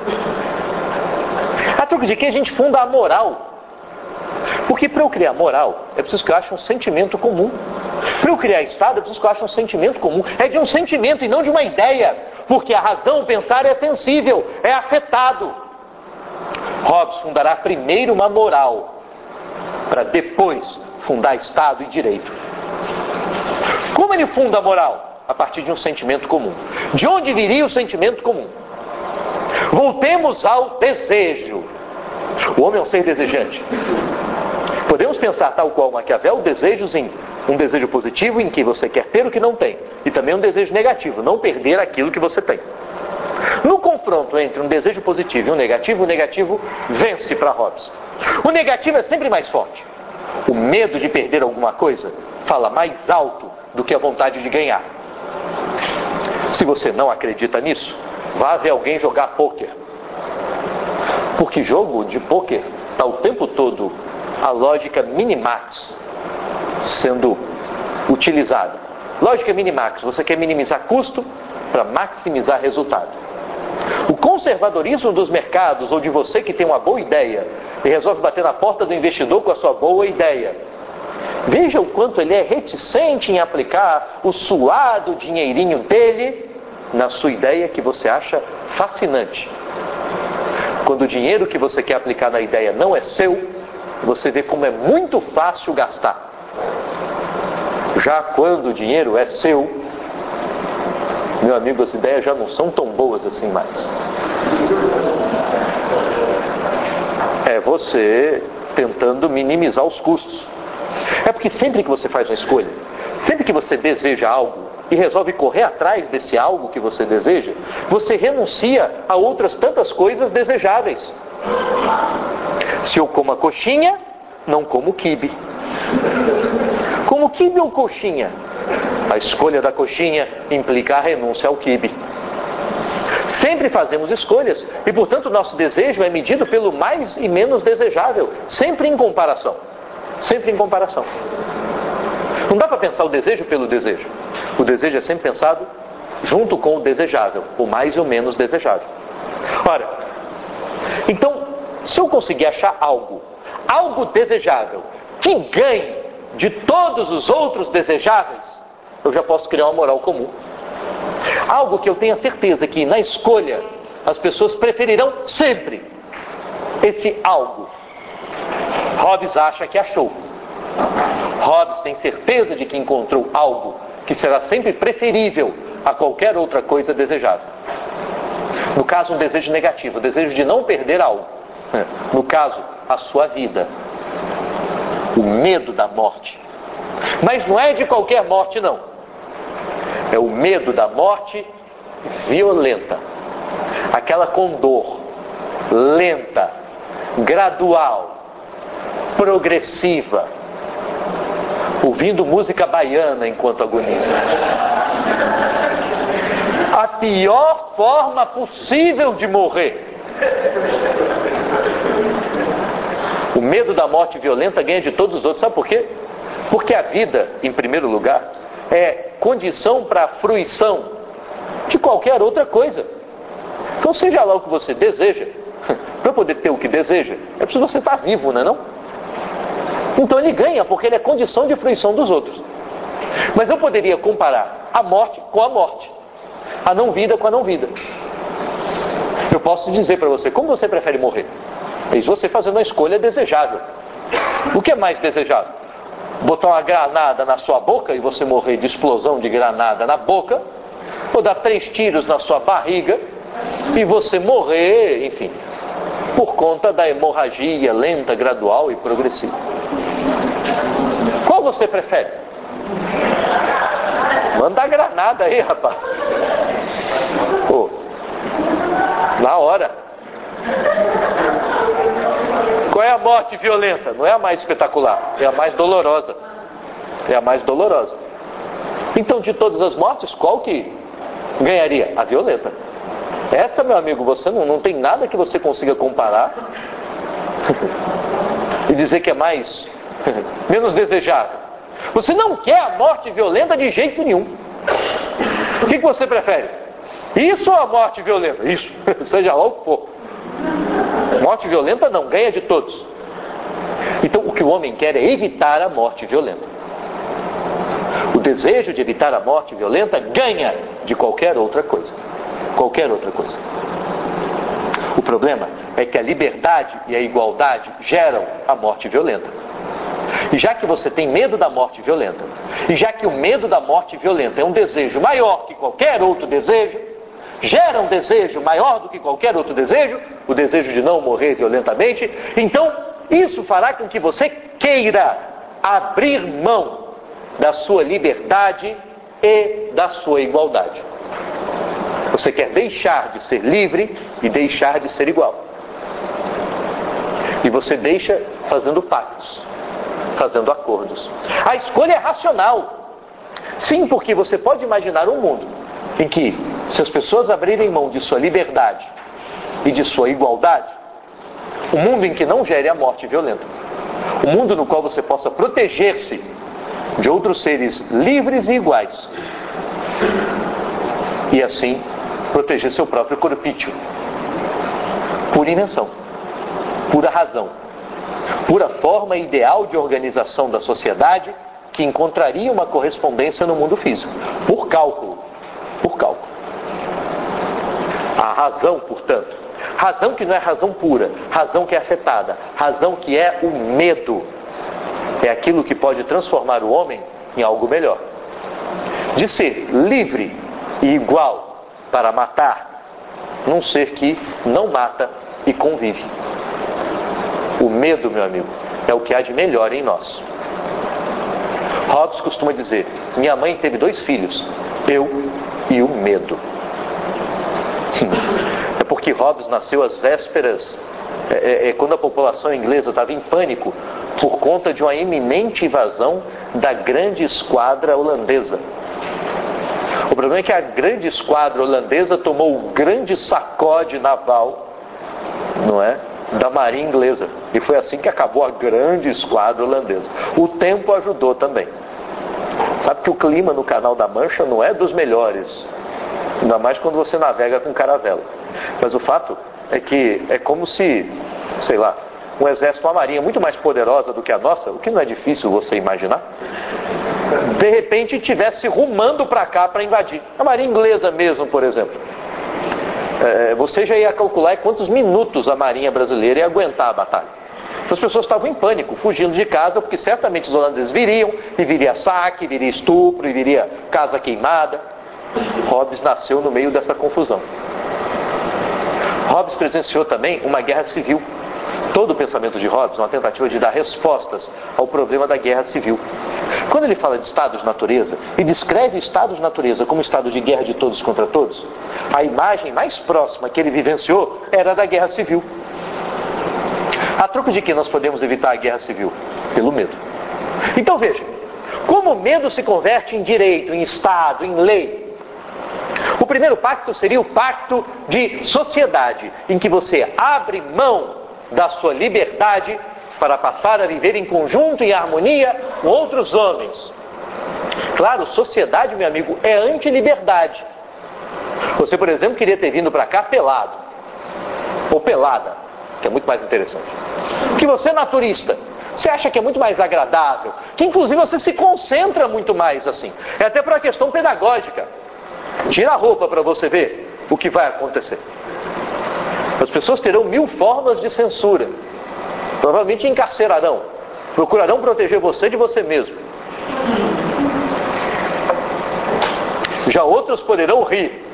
Speaker 1: A troco de que a gente funda a moral? Porque para eu criar moral, é preciso que eu ache um sentimento comum. Para eu criar Estado, é preciso que eu ache um sentimento comum. É de um sentimento e não de uma ideia. Porque a razão, pensar, é sensível, é afetado. Hobbes fundará primeiro uma moral, para depois fundar Estado e direito. Como ele funda a moral? A partir de um sentimento comum. De onde viria o sentimento comum? Voltemos ao desejo. O homem é um ser desejante. Podemos pensar, tal qual Maquiavel, desejos em um desejo positivo em que você quer ter o que não tem, e também um desejo negativo, não perder aquilo que você tem. No confronto entre um desejo positivo e o negativo vence para Hobbes. O negativo é sempre mais forte. O medo de perder alguma coisa fala mais alto do que a vontade de ganhar. Se você não acredita nisso, vá ver alguém jogar pôquer. Porque jogo de pôquer está o tempo todo a lógica minimax sendo utilizada. Lógica minimax, você quer minimizar custo para maximizar resultado. O conservadorismo dos mercados, ou de você que tem uma boa ideia e resolve bater na porta do investidor com a sua boa ideia, veja o quanto ele é reticente em aplicar o suado dinheirinho dele na sua ideia que você acha fascinante. Quando o dinheiro que você quer aplicar na ideia não é seu, você vê como é muito fácil gastar. Já quando o dinheiro é seu, meu amigo, as ideias já não são tão boas assim mais. É você tentando minimizar os custos. É porque sempre que você faz uma escolha, sempre que você deseja algo e resolve correr atrás desse algo que você deseja, você renuncia a outras tantas coisas desejáveis. Se eu como a coxinha, não como quibe. Como quibe ou coxinha? A escolha da coxinha implica a renúncia ao quibe. Sempre fazemos escolhas e, portanto, nosso desejo é medido pelo mais e menos desejável, sempre em comparação. Sempre em comparação. Não dá para pensar o desejo pelo desejo. O desejo é sempre pensado junto com o desejável, o mais e o menos desejável. Ora, então, se eu conseguir achar algo desejável, que ganhe de todos os outros desejáveis, eu já posso criar uma moral comum. Algo que eu tenha certeza que na escolha as pessoas preferirão sempre esse algo. Hobbes acha que achou. Hobbes tem certeza de que encontrou algo que será sempre preferível a qualquer outra coisa desejável. No caso, um desejo negativo, o desejo de não perder algo. No caso, a sua vida. O medo da morte. Mas não é de qualquer morte, não. É o medo da morte violenta. Aquela com dor, lenta, gradual, progressiva. Ouvindo música baiana enquanto agoniza. A pior forma possível de morrer. O medo da morte violenta ganha de todos os outros. Sabe por quê? Porque a vida, em primeiro lugar, é condição para a fruição de qualquer outra coisa. Então, seja lá o que você deseja, para poder ter o que deseja, é preciso você estar vivo, não é não? Então ele ganha, porque ele é condição de fruição dos outros. Mas eu poderia comparar a morte com a morte, a não vida com a não vida. Eu posso dizer para você, como você prefere morrer? Eis você fazendo uma escolha desejável. O que é mais desejável? Botar uma granada na sua boca e você morrer de explosão de granada na boca, ou dar 3 tiros na sua barriga e você morrer, enfim, por conta da hemorragia lenta, gradual e progressiva. Qual você prefere? Manda a granada aí, rapaz. Pô, na hora. Qual é a morte violenta? Não é a mais espetacular, é a mais dolorosa. É a mais dolorosa. Então, de todas as mortes, qual que ganharia? A violenta. Essa, meu amigo, você não tem nada que você consiga comparar e dizer que é mais menos desejável. Você não quer a morte violenta de jeito nenhum. O que você prefere? Isso ou a morte violenta? Isso, seja lá o que for. Morte violenta não, ganha de todos. Então o que o homem quer é evitar a morte violenta. O desejo de evitar a morte violenta ganha de qualquer outra coisa. Qualquer outra coisa. O problema é que a liberdade e a igualdade geram a morte violenta. E já que você tem medo da morte violenta, e já que o medo da morte violenta é um desejo maior que qualquer outro desejo, gera um desejo maior do que qualquer outro desejo, o desejo de não morrer violentamente, então isso fará com que você queira abrir mão da sua liberdade e da sua igualdade. Você quer deixar de ser livre e deixar de ser igual. E você deixa fazendo pactos, fazendo acordos. A escolha é racional. Sim, porque você pode imaginar um mundo em que, se as pessoas abrirem mão de sua liberdade e de sua igualdade, um mundo em que não gere a morte violenta, um mundo no qual você possa proteger-se de outros seres livres e iguais, e assim proteger seu próprio corpício. Pura invenção, pura razão, pura forma ideal de organização da sociedade que encontraria uma correspondência no mundo físico, por cálculo. Por cálculo. A razão, portanto, razão que não é razão pura, razão que é afetada, razão que é o medo, é aquilo que pode transformar o homem em algo melhor. De ser livre e igual para matar, num ser que não mata e convive. O medo, meu amigo, é o que há de melhor em nós. Hobbes costuma dizer: minha mãe teve 2 filhos, eu e o medo. É porque Hobbes nasceu às vésperas, quando a população inglesa estava em pânico por conta de uma iminente invasão da grande esquadra holandesa. O problema é que a grande esquadra holandesa tomou o grande sacode naval, não é, da marinha inglesa. E foi assim que acabou a grande esquadra holandesa. O tempo ajudou também. Sabe que o clima no Canal da Mancha não é dos melhores, ainda mais quando você navega com caravela. Mas o fato é que é como se, sei lá, um exército, uma marinha muito mais poderosa do que a nossa, o que não é difícil você imaginar, de repente estivesse rumando para cá para invadir. A marinha inglesa mesmo, por exemplo. Você já ia calcular quantos minutos a marinha brasileira ia aguentar a batalha. As pessoas estavam em pânico, fugindo de casa, porque certamente os holandeses viriam, e viria saque, viria estupro, e viria casa queimada. Hobbes nasceu no meio dessa confusão. Hobbes presenciou também uma guerra civil. Todo o pensamento de Hobbes é uma tentativa de dar respostas ao problema da guerra civil. Quando ele fala de estado de natureza e descreve o estado de natureza como estado de guerra de todos contra todos, a imagem mais próxima que ele vivenciou era da guerra civil. A troco de que nós podemos evitar a guerra civil? Pelo medo. Então veja, como o medo se converte em direito, em estado, em lei. O primeiro pacto seria o pacto de sociedade, em que você abre mão da sua liberdade para passar a viver em conjunto, em harmonia com outros homens. Claro, sociedade, meu amigo, é anti-liberdade. Você, por exemplo, queria ter vindo para cá pelado, ou pelada, que é muito mais interessante. Que você é naturista, você acha que é muito mais agradável, que inclusive você se concentra muito mais assim. É até por uma questão pedagógica. Tira a roupa para você ver o que vai acontecer. As pessoas terão 1000 formas de censura. Provavelmente encarcerarão. Procurarão proteger você de você mesmo. Já outros poderão rir.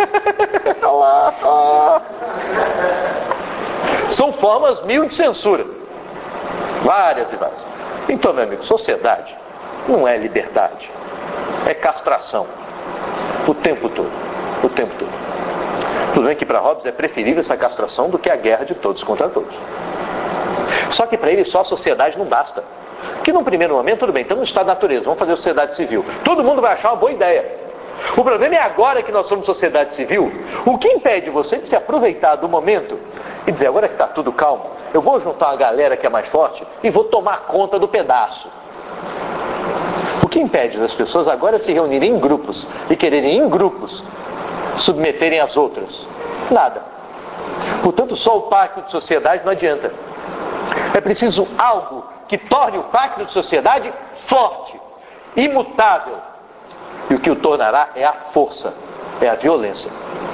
Speaker 1: São formas mil de censura. Várias e várias. Então, meu amigo, sociedade não é liberdade. É castração. O tempo todo. O tempo todo. Tudo bem que para Hobbes é preferível essa castração do que a guerra de todos contra todos. Só que para ele só a sociedade não basta. Que num primeiro momento, tudo bem, estamos no estado da natureza, vamos fazer sociedade civil. Todo mundo vai achar uma boa ideia. O problema é agora que nós somos sociedade civil, o que impede você de se aproveitar do momento e dizer, agora que está tudo calmo, eu vou juntar uma galera que é mais forte e vou tomar conta do pedaço. O que impede das pessoas agora se reunirem em grupos e quererem em grupos submeterem as outras? Nada. Portanto, só o pacto de sociedade não adianta. É preciso algo que torne o pacto de sociedade forte, imutável. E o que o tornará é a força, é a violência.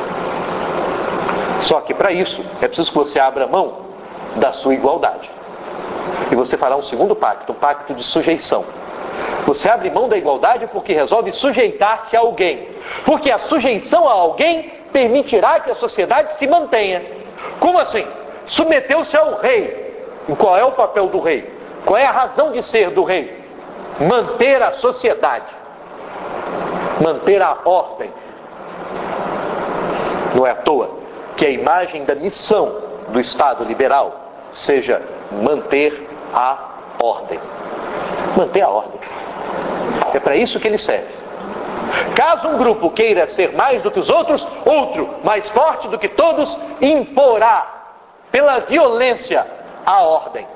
Speaker 1: Só que para isso é preciso que você abra mão da sua igualdade. E você fará um segundo pacto, um pacto de sujeição. Você abre mão da igualdade porque resolve sujeitar-se a alguém. Porque a sujeição a alguém permitirá que a sociedade se mantenha. Como assim? Submeteu-se ao rei. E qual é o papel do rei? Qual é a razão de ser do rei? Manter a sociedade. Manter a ordem. Não é à toa que a imagem da missão do Estado liberal seja manter a ordem. Manter a ordem. É para isso que ele serve. Caso um grupo queira ser mais do que os outros, outro, mais forte do que todos, imporá pela violência a ordem.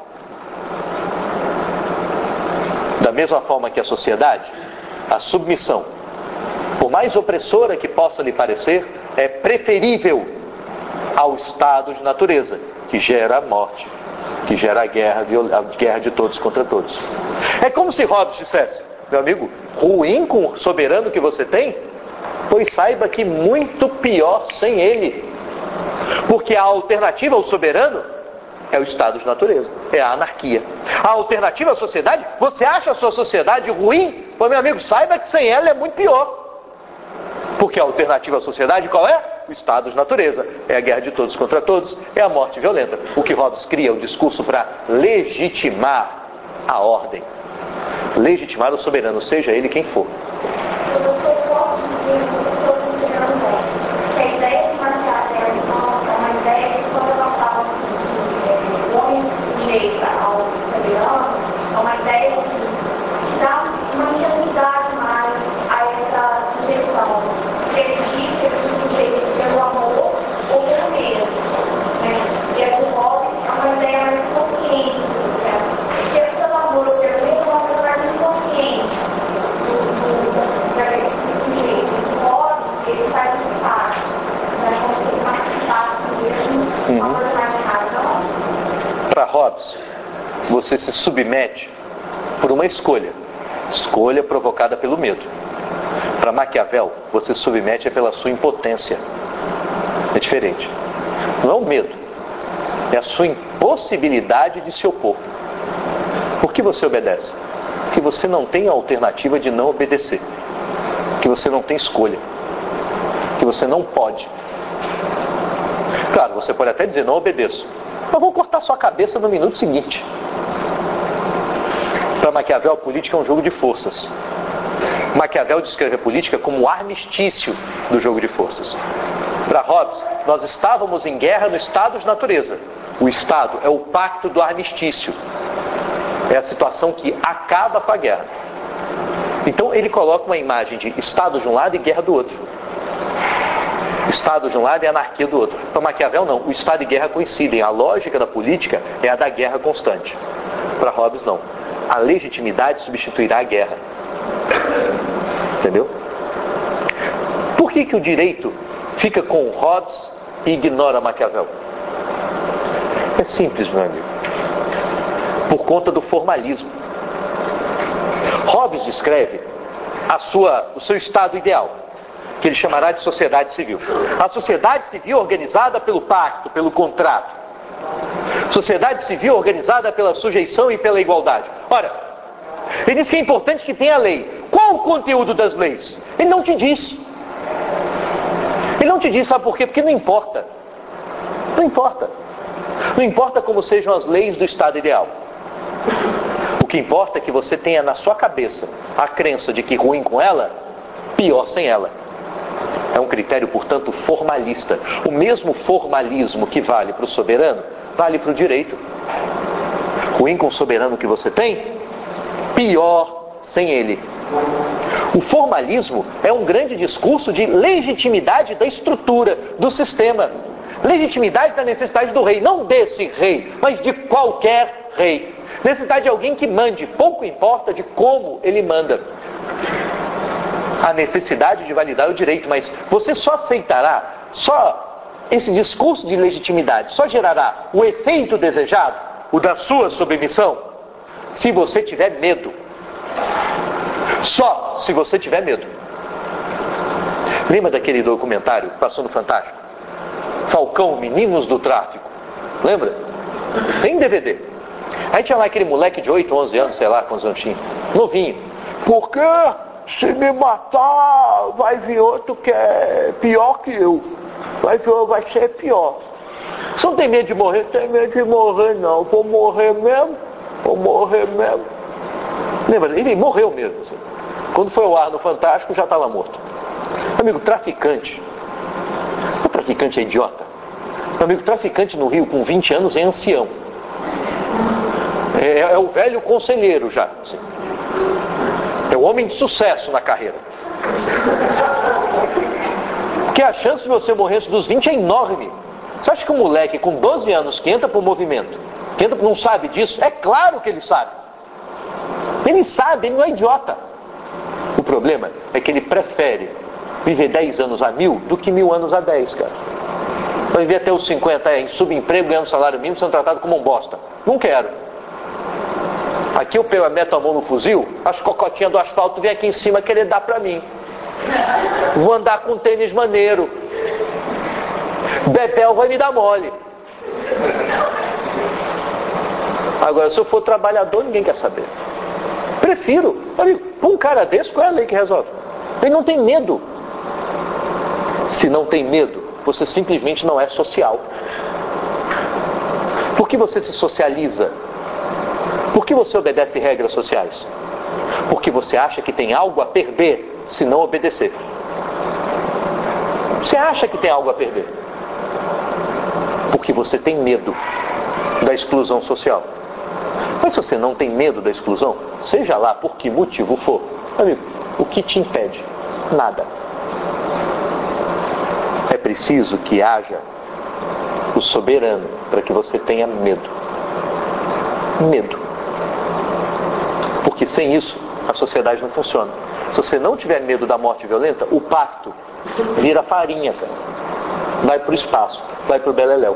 Speaker 1: Da mesma forma que a sociedade, a submissão, por mais opressora que possa lhe parecer, é preferível ao estado de natureza, que gera a morte, que gera a guerra de todos contra todos. É como se Hobbes dissesse, meu amigo, ruim com o soberano que você tem? Pois saiba que muito pior sem ele. Porque a alternativa ao soberano é o estado de natureza, é a anarquia. A alternativa à sociedade, você acha a sua sociedade ruim? Pois, meu amigo, saiba que sem ela é muito pior. Porque a alternativa à sociedade qual é? O estado de natureza. É a guerra de todos contra todos, é a morte violenta. O que Hobbes cria é um discurso para legitimar a ordem. Legitimar o soberano, seja ele quem for.
Speaker 2: A ideia de Maquiavel é uma ideia que quando ela fala o homem sujeita ao soberano, é uma ideia que dá uma ingenuidade mais a essa sujeição. Ele diz que ele sujeita pelo amor ou pelo medo. E a do Hobbes é uma ideia mais consciente. Se é pelo amor ou pelo medo, é uma coisa mais inconsciente daquele sujeito. O Hobbes, ele faz um pacto.
Speaker 1: Para Hobbes, você se submete por uma escolha provocada pelo medo. Para Maquiavel, você se submete pela sua impotência. É diferente. Não é o medo, é a sua impossibilidade de se opor. Por que você obedece? Porque você não tem a alternativa de não obedecer, que você não tem escolha, que você não pode. Claro, você pode até dizer, não obedeço, mas vou cortar sua cabeça no minuto seguinte. Para Maquiavel, a política é um jogo de forças. Maquiavel descreve a política como o armistício do jogo de forças. Para Hobbes, nós estávamos em guerra no estado de natureza. O estado é o pacto do armistício. É a situação que acaba com a guerra. Então ele coloca uma imagem de estado de um lado e guerra do outro. Estado de um lado e anarquia do outro. Para Maquiavel não, o Estado e guerra coincidem. A lógica da política é a da guerra constante. Para Hobbes não. A legitimidade substituirá a guerra. Entendeu? Por que o direito fica com Hobbes e ignora Maquiavel? É simples, meu amigo. Por conta do formalismo. Hobbes descreve o seu estado ideal, que ele chamará de sociedade civil. A sociedade civil organizada pelo pacto, pelo contrato. Sociedade civil organizada pela sujeição e pela igualdade. Ora, ele diz que é importante que tenha lei. Qual o conteúdo das leis? Ele não te diz. Ele não te diz, sabe por quê? Porque não importa. Não importa. Não importa como sejam as leis do estado ideal. O que importa é que você tenha na sua cabeça a crença de que ruim com ela, pior sem ela. É um critério, portanto, formalista. O mesmo formalismo que vale para o soberano, vale para o direito. Ruim com o soberano que você tem, pior sem ele. O formalismo é um grande discurso de legitimidade da estrutura, do sistema. Legitimidade da necessidade do rei, não desse rei, mas de qualquer rei. Necessidade de alguém que mande, pouco importa de como ele manda. A necessidade de validar o direito, mas você só aceitará, esse discurso de legitimidade só gerará o efeito desejado, o da sua submissão, se você tiver medo. Só se você tiver medo. Lembra daquele documentário que passou no Fantástico? Falcão, Meninos do Tráfico. Lembra? Tem DVD. Aí tinha lá aquele moleque de 8, 11 anos, sei lá quantos anos tinha, novinho. Porque se me matar, vai vir outro que é pior que eu. Vai ser pior. Você não tem medo de morrer? Tem medo de morrer não. Vou morrer mesmo. Lembra? Ele morreu mesmo. Assim. Quando foi ao ar no Fantástico, já estava morto. Amigo, traficante. O traficante é idiota. Amigo, traficante no Rio com 20 anos é ancião. É o velho conselheiro já. Assim. É o homem de sucesso na carreira. Porque a chance de você morrer antes dos 20 é enorme. Você acha que um moleque com 12 anos que entra para o movimento, não sabe disso? É claro que ele sabe. Ele sabe, ele não é idiota. O problema é que ele prefere viver 10 anos a 1000 do que 1000 anos a 10, cara. Vai viver até os 50 em subemprego, ganhando salário mínimo, sendo tratado como um bosta. Não quero. Aqui eu meto a mão no fuzil, as cocotinhas do asfalto vêm aqui em cima querer dar pra mim. Vou andar com tênis maneiro. Bebel vai me dar mole. Agora, se eu for trabalhador, ninguém quer saber. Prefiro. Um cara desse, qual é a lei que resolve? Ele não tem medo. Se não tem medo, você simplesmente não é social. Por que você se socializa? Por que você obedece regras sociais? Porque você acha que tem algo a perder se não obedecer. Você acha que tem algo a perder. Porque você tem medo da exclusão social. Mas se você não tem medo da exclusão, seja lá por que motivo for, amigo, o que te impede? Nada. É preciso que haja o soberano para que você tenha medo. Medo. Porque sem isso, a sociedade não funciona. Se você não tiver medo da morte violenta, o pacto vira farinha, cara. Vai para o espaço, vai para o beleléu.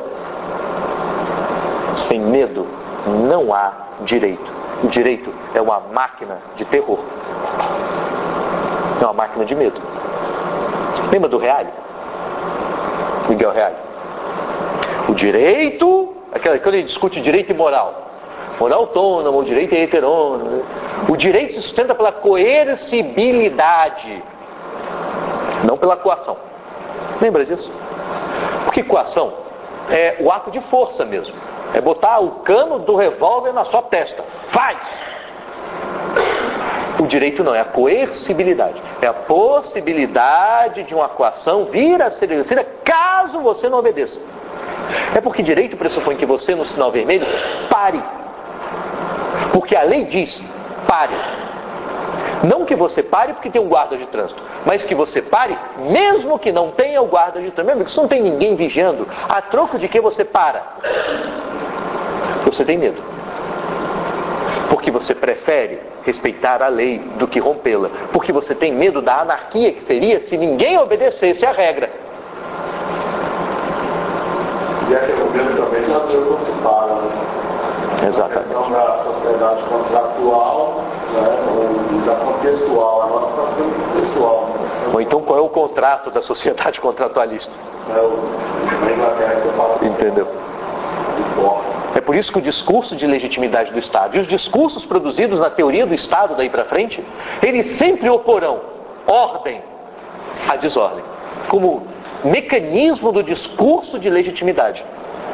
Speaker 1: Sem medo, não há direito. O direito é uma máquina de terror. É uma máquina de medo. Lembra do Reale? Miguel Reale. O direito, quando ele discute direito e moral. Moral autônoma, o direito é heterônomo. O direito se sustenta pela coercibilidade, não pela coação. Lembra disso? Porque coação é o ato de força mesmo. É botar o cano do revólver na sua testa. Faz! O direito não, é a coercibilidade. É a possibilidade de uma coação vir a ser exercida caso você não obedeça. É porque direito pressupõe que você, no sinal vermelho, pare. Porque a lei diz, pare. Não que você pare porque tem um guarda de trânsito, mas que você pare mesmo que não tenha o guarda de trânsito. Meu amigo, se não tem ninguém vigiando, a troco de que você para? Você tem medo. Porque você prefere respeitar a lei do que rompê-la. Porque você tem medo da anarquia que seria se ninguém obedecesse a regra.
Speaker 3: E é que o governo também já deu não se para, né?
Speaker 1: Exatamente.
Speaker 3: A questão da sociedade contratual, né, ou da contextual, a nossa está ficando contextual. Né?
Speaker 1: Ou então qual é o contrato da sociedade contratualista?
Speaker 3: Na Inglaterra você fala.
Speaker 1: Entendeu? É por isso que o discurso de legitimidade do Estado e os discursos produzidos na teoria do Estado daí para frente, eles sempre oporão ordem à desordem. Como mecanismo do discurso de legitimidade.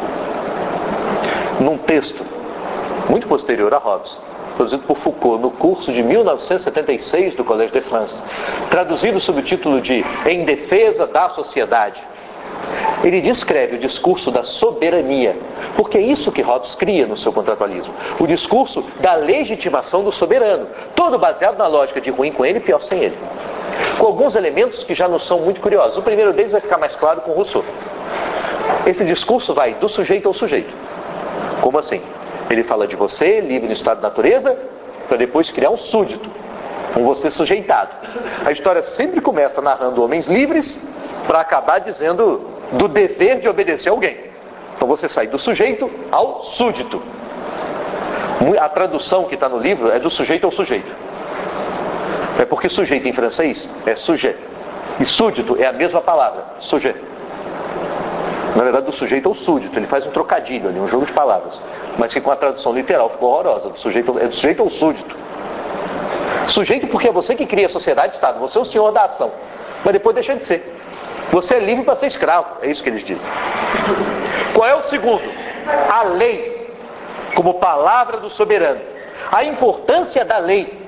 Speaker 1: Num texto muito posterior a Hobbes, produzido por Foucault no curso de 1976 do Collège de France, traduzido sob o título de Em Defesa da Sociedade, ele descreve o discurso da soberania, porque é isso que Hobbes cria no seu contratualismo, o discurso da legitimação do soberano, todo baseado na lógica de ruim com ele e pior sem ele, com alguns elementos que já não são muito curiosos. O primeiro deles vai ficar mais claro com Rousseau. Esse discurso vai do sujeito ao sujeito. Como assim? Ele fala de você, livre no estado de natureza, para depois criar um súdito, um você sujeitado. A história sempre começa narrando homens livres, para acabar dizendo do dever de obedecer a alguém. Então você sai do sujeito ao súdito. A tradução que está no livro é do sujeito ao sujeito. É porque sujeito em francês é sujet. E súdito é a mesma palavra, sujet. Na verdade, do sujeito ao súdito. Ele faz um trocadilho ali, um jogo de palavras. Mas que com a tradução literal ficou horrorosa. É do sujeito ao súdito. Sujeito porque é você que cria a sociedade e Estado. Você é o senhor da ação. Mas depois deixa de ser. Você é livre para ser escravo. É isso que eles dizem. Qual é o segundo? A lei como palavra do soberano. A importância da lei.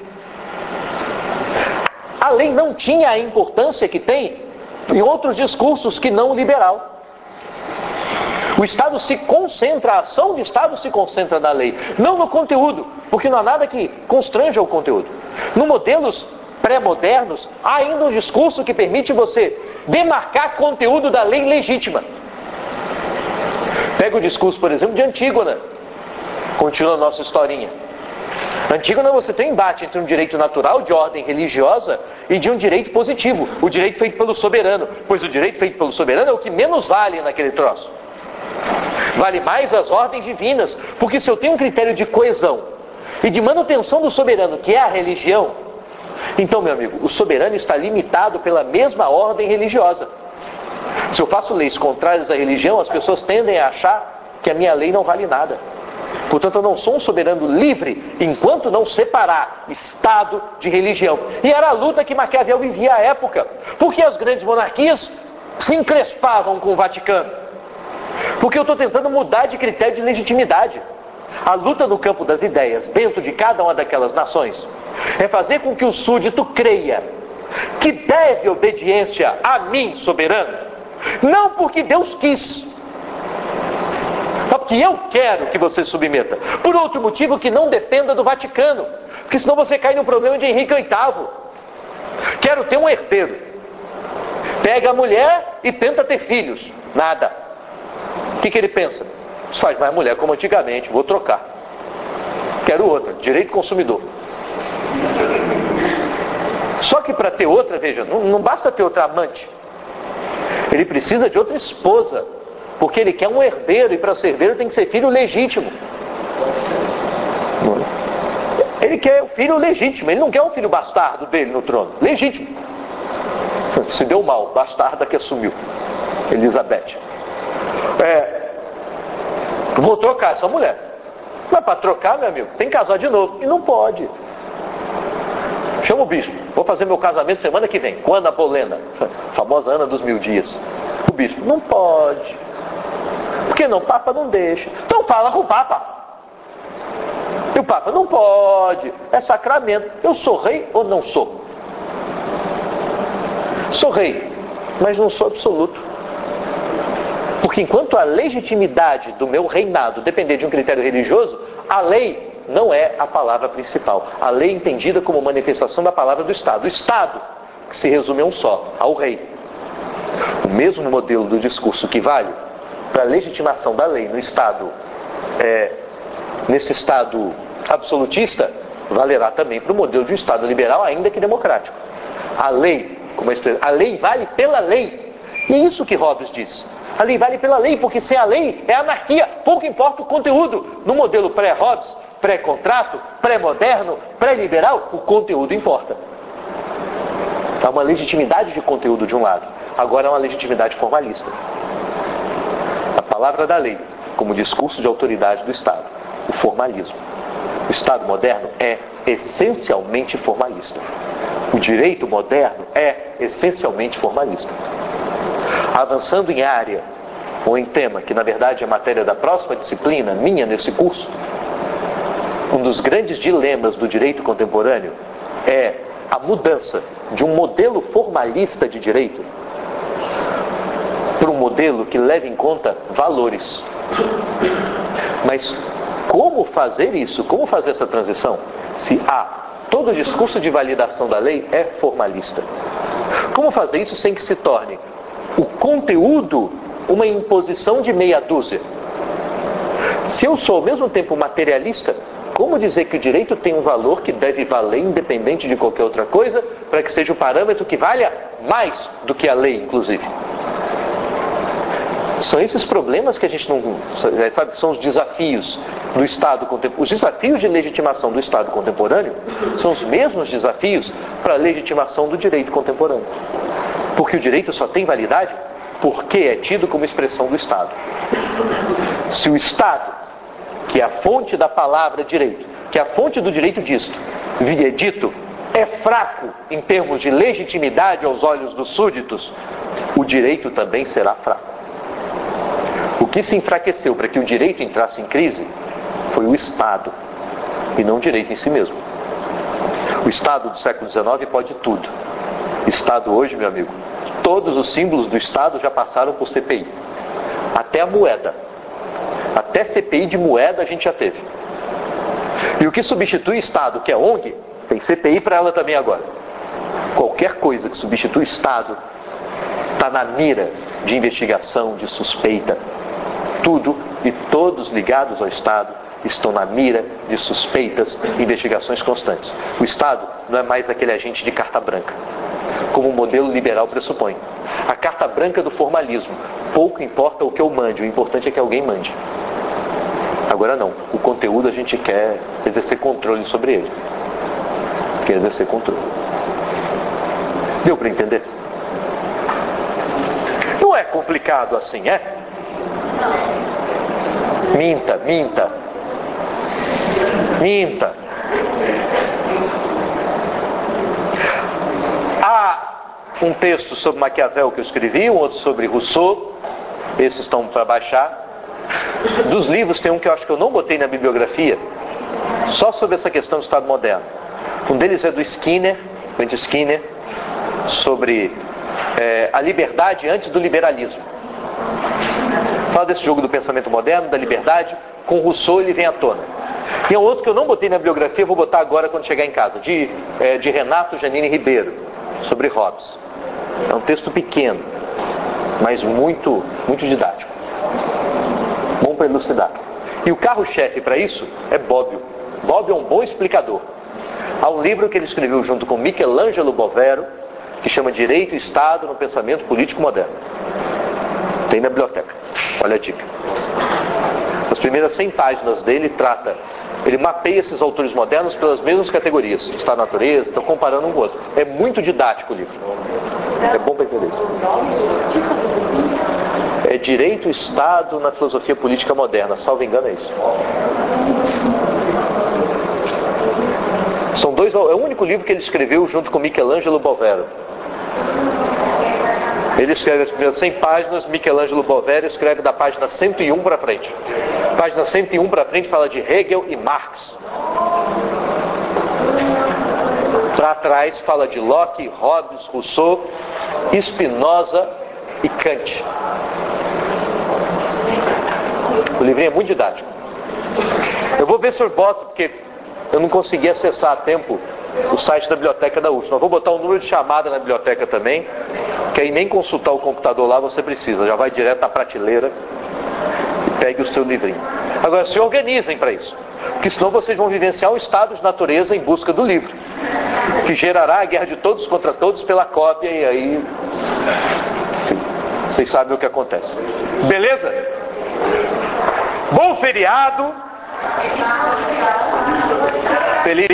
Speaker 1: A lei não tinha a importância que tem em outros discursos que não o liberal. O Estado se concentra, a ação do Estado se concentra na lei, não no conteúdo, porque não há nada que constranja o conteúdo. No modelos pré-modernos, há ainda um discurso que permite você demarcar conteúdo da lei legítima. Pega o discurso, por exemplo, de Antígona. Continua a nossa historinha. Antígona, você tem um embate entre um direito natural de ordem religiosa e de um direito positivo, o direito feito pelo soberano, pois o direito feito pelo soberano é o que menos vale naquele troço. Vale mais as ordens divinas, porque se eu tenho um critério de coesão e de manutenção do soberano, que é a religião, então, meu amigo, o soberano está limitado pela mesma ordem religiosa. Se eu faço leis contrárias à religião, as pessoas tendem a achar que a minha lei não vale nada. Portanto, eu não sou um soberano livre enquanto não separar Estado de religião. E era a luta que Maquiavel vivia à época, porque as grandes monarquias se encrespavam com o Vaticano. Porque eu estou tentando mudar de critério de legitimidade. A luta no campo das ideias, dentro de cada uma daquelas nações, é fazer com que o súdito creia que deve obediência a mim, soberano, não porque Deus quis, mas porque eu quero que você submeta. Por outro motivo que não dependa do Vaticano, porque senão você cai no problema de Henrique VIII. Quero ter um herdeiro. Pega a mulher e tenta ter filhos. Nada. O que ele pensa? Faz mais mulher como antigamente, vou trocar. Quero outra, direito consumidor. Só que para ter outra, veja, não basta ter outra amante. Ele precisa de outra esposa, porque ele quer um herdeiro, e para ser herdeiro tem que ser filho legítimo. Ele quer o filho legítimo, ele não quer um filho bastardo dele no trono. Legítimo. Se deu mal, bastarda que assumiu. Elizabeth. Vou trocar essa mulher. Mas para trocar, meu amigo, tem que casar de novo. E não pode. Chama o bispo. Vou fazer meu casamento semana que vem, com Ana Bolena, famosa Ana dos 1000 dias. O bispo, não pode. Por que não? O Papa não deixa. Então fala com o Papa. E o Papa, não pode. É sacramento. Eu sou rei ou não sou? Sou rei, mas não sou absoluto. Porque enquanto a legitimidade do meu reinado depender de um critério religioso, a lei não é a palavra principal. A lei é entendida como manifestação da palavra do Estado. O Estado, que se resume a um só, ao rei. O mesmo modelo do discurso que vale para a legitimação da lei no Estado, nesse Estado absolutista, valerá também para o modelo de um Estado liberal, ainda que democrático. A lei, a lei vale pela lei. E é isso que Hobbes diz. A lei vale pela lei, porque sem a lei é anarquia. Pouco importa o conteúdo. No modelo pré-Hobbes, pré-contrato, pré-moderno, pré-liberal, o conteúdo importa. Há uma legitimidade de conteúdo de um lado. Agora há uma legitimidade formalista. A palavra da lei, como discurso de autoridade do Estado. O formalismo. O Estado moderno é essencialmente formalista. O direito moderno é essencialmente formalista. Avançando em área ou em tema, que na verdade é matéria da próxima disciplina minha nesse curso, um dos grandes dilemas do direito contemporâneo é a mudança de um modelo formalista de direito para um modelo que leve em conta valores. Mas como fazer isso? Como fazer essa transição? Se todo o discurso de validação da lei é formalista. Como fazer isso sem que se torne o conteúdo uma imposição de meia dúzia? Se eu sou ao mesmo tempo materialista, como dizer que o direito tem um valor que deve valer independente de qualquer outra coisa, para que seja o parâmetro que valha mais do que a lei, inclusive? São esses problemas que a gente não sabe, que são os desafios do Estado contemporâneo. Os desafios de legitimação do Estado contemporâneo são os mesmos desafios para a legitimação do direito contemporâneo. Porque o direito só tem validade porque é tido como expressão do Estado. Se o Estado, que é a fonte da palavra direito, que é a fonte do direito dito, é fraco em termos de legitimidade aos olhos dos súditos, o direito também será fraco. O que se enfraqueceu para que o direito entrasse em crise foi o Estado, e não o direito em si mesmo. O Estado do século XIX pode tudo. Estado hoje, meu amigo, todos os símbolos do Estado já passaram por CPI. Até a moeda. Até CPI de moeda a gente já teve. E o que substitui o Estado, que é ONG, tem CPI para ela também agora. Qualquer coisa que substitui o Estado está na mira de investigação, de suspeita. Tudo e todos ligados ao Estado estão na mira de suspeitas e investigações constantes. O Estado não é mais aquele agente de carta branca, como o modelo liberal pressupõe. A carta branca do formalismo. Pouco importa o que eu mande, o importante é que alguém mande. Agora não. O conteúdo a gente quer exercer controle sobre ele. Quer exercer controle. Deu para entender? Não é complicado assim, é? Minta. Há um texto sobre Maquiavel que eu escrevi, um outro sobre Rousseau. Esses estão para baixar. Dos livros tem um que eu acho que eu não botei na bibliografia, só sobre essa questão do Estado moderno. Um deles é do Skinner, sobre a liberdade antes do liberalismo. Fala desse jogo do pensamento moderno, da liberdade. Com Rousseau ele vem à tona. E é um outro que eu não botei na bibliografia, vou botar agora quando chegar em casa, de Renato Janine Ribeiro, sobre Hobbes. É um texto pequeno, mas muito, muito didático. Bom para elucidar. E o carro-chefe para isso é Bobbio. Bobbio é um bom explicador. Há um livro que ele escreveu junto com Michelangelo Bovero, que chama Direito e Estado no Pensamento Político Moderno. Tem na biblioteca. Olha a dica. As primeiras 100 páginas dele ele mapeia esses autores modernos pelas mesmas categorias. Estado da natureza, estão comparando um com o outro. É muito didático o livro. É bom para entender isso. É Direito e Estado na Filosofia Política Moderna. Salvo engano é isso. São dois, é o único livro que ele escreveu junto com Michelangelo Bovero. Ele escreve as primeiras 100 páginas, Michelangelo Bovero escreve da página 101 para frente. Página 101 para frente fala de Hegel e Marx. Para trás fala de Locke, Hobbes, Rousseau, Spinoza e Kant. O livrinho é muito didático. Eu vou ver se eu boto, porque eu não consegui acessar a tempo o site da biblioteca da UFSM. Eu vou botar o número de chamada na biblioteca também, que aí nem consultar o computador lá você precisa. Já vai direto na prateleira e pegue o seu livrinho. Agora, se organizem para isso, porque senão vocês vão vivenciar um estado de natureza em busca do livro, que gerará a guerra de todos contra todos pela cópia, e aí vocês sabem o que acontece. Beleza? Bom feriado! Feliz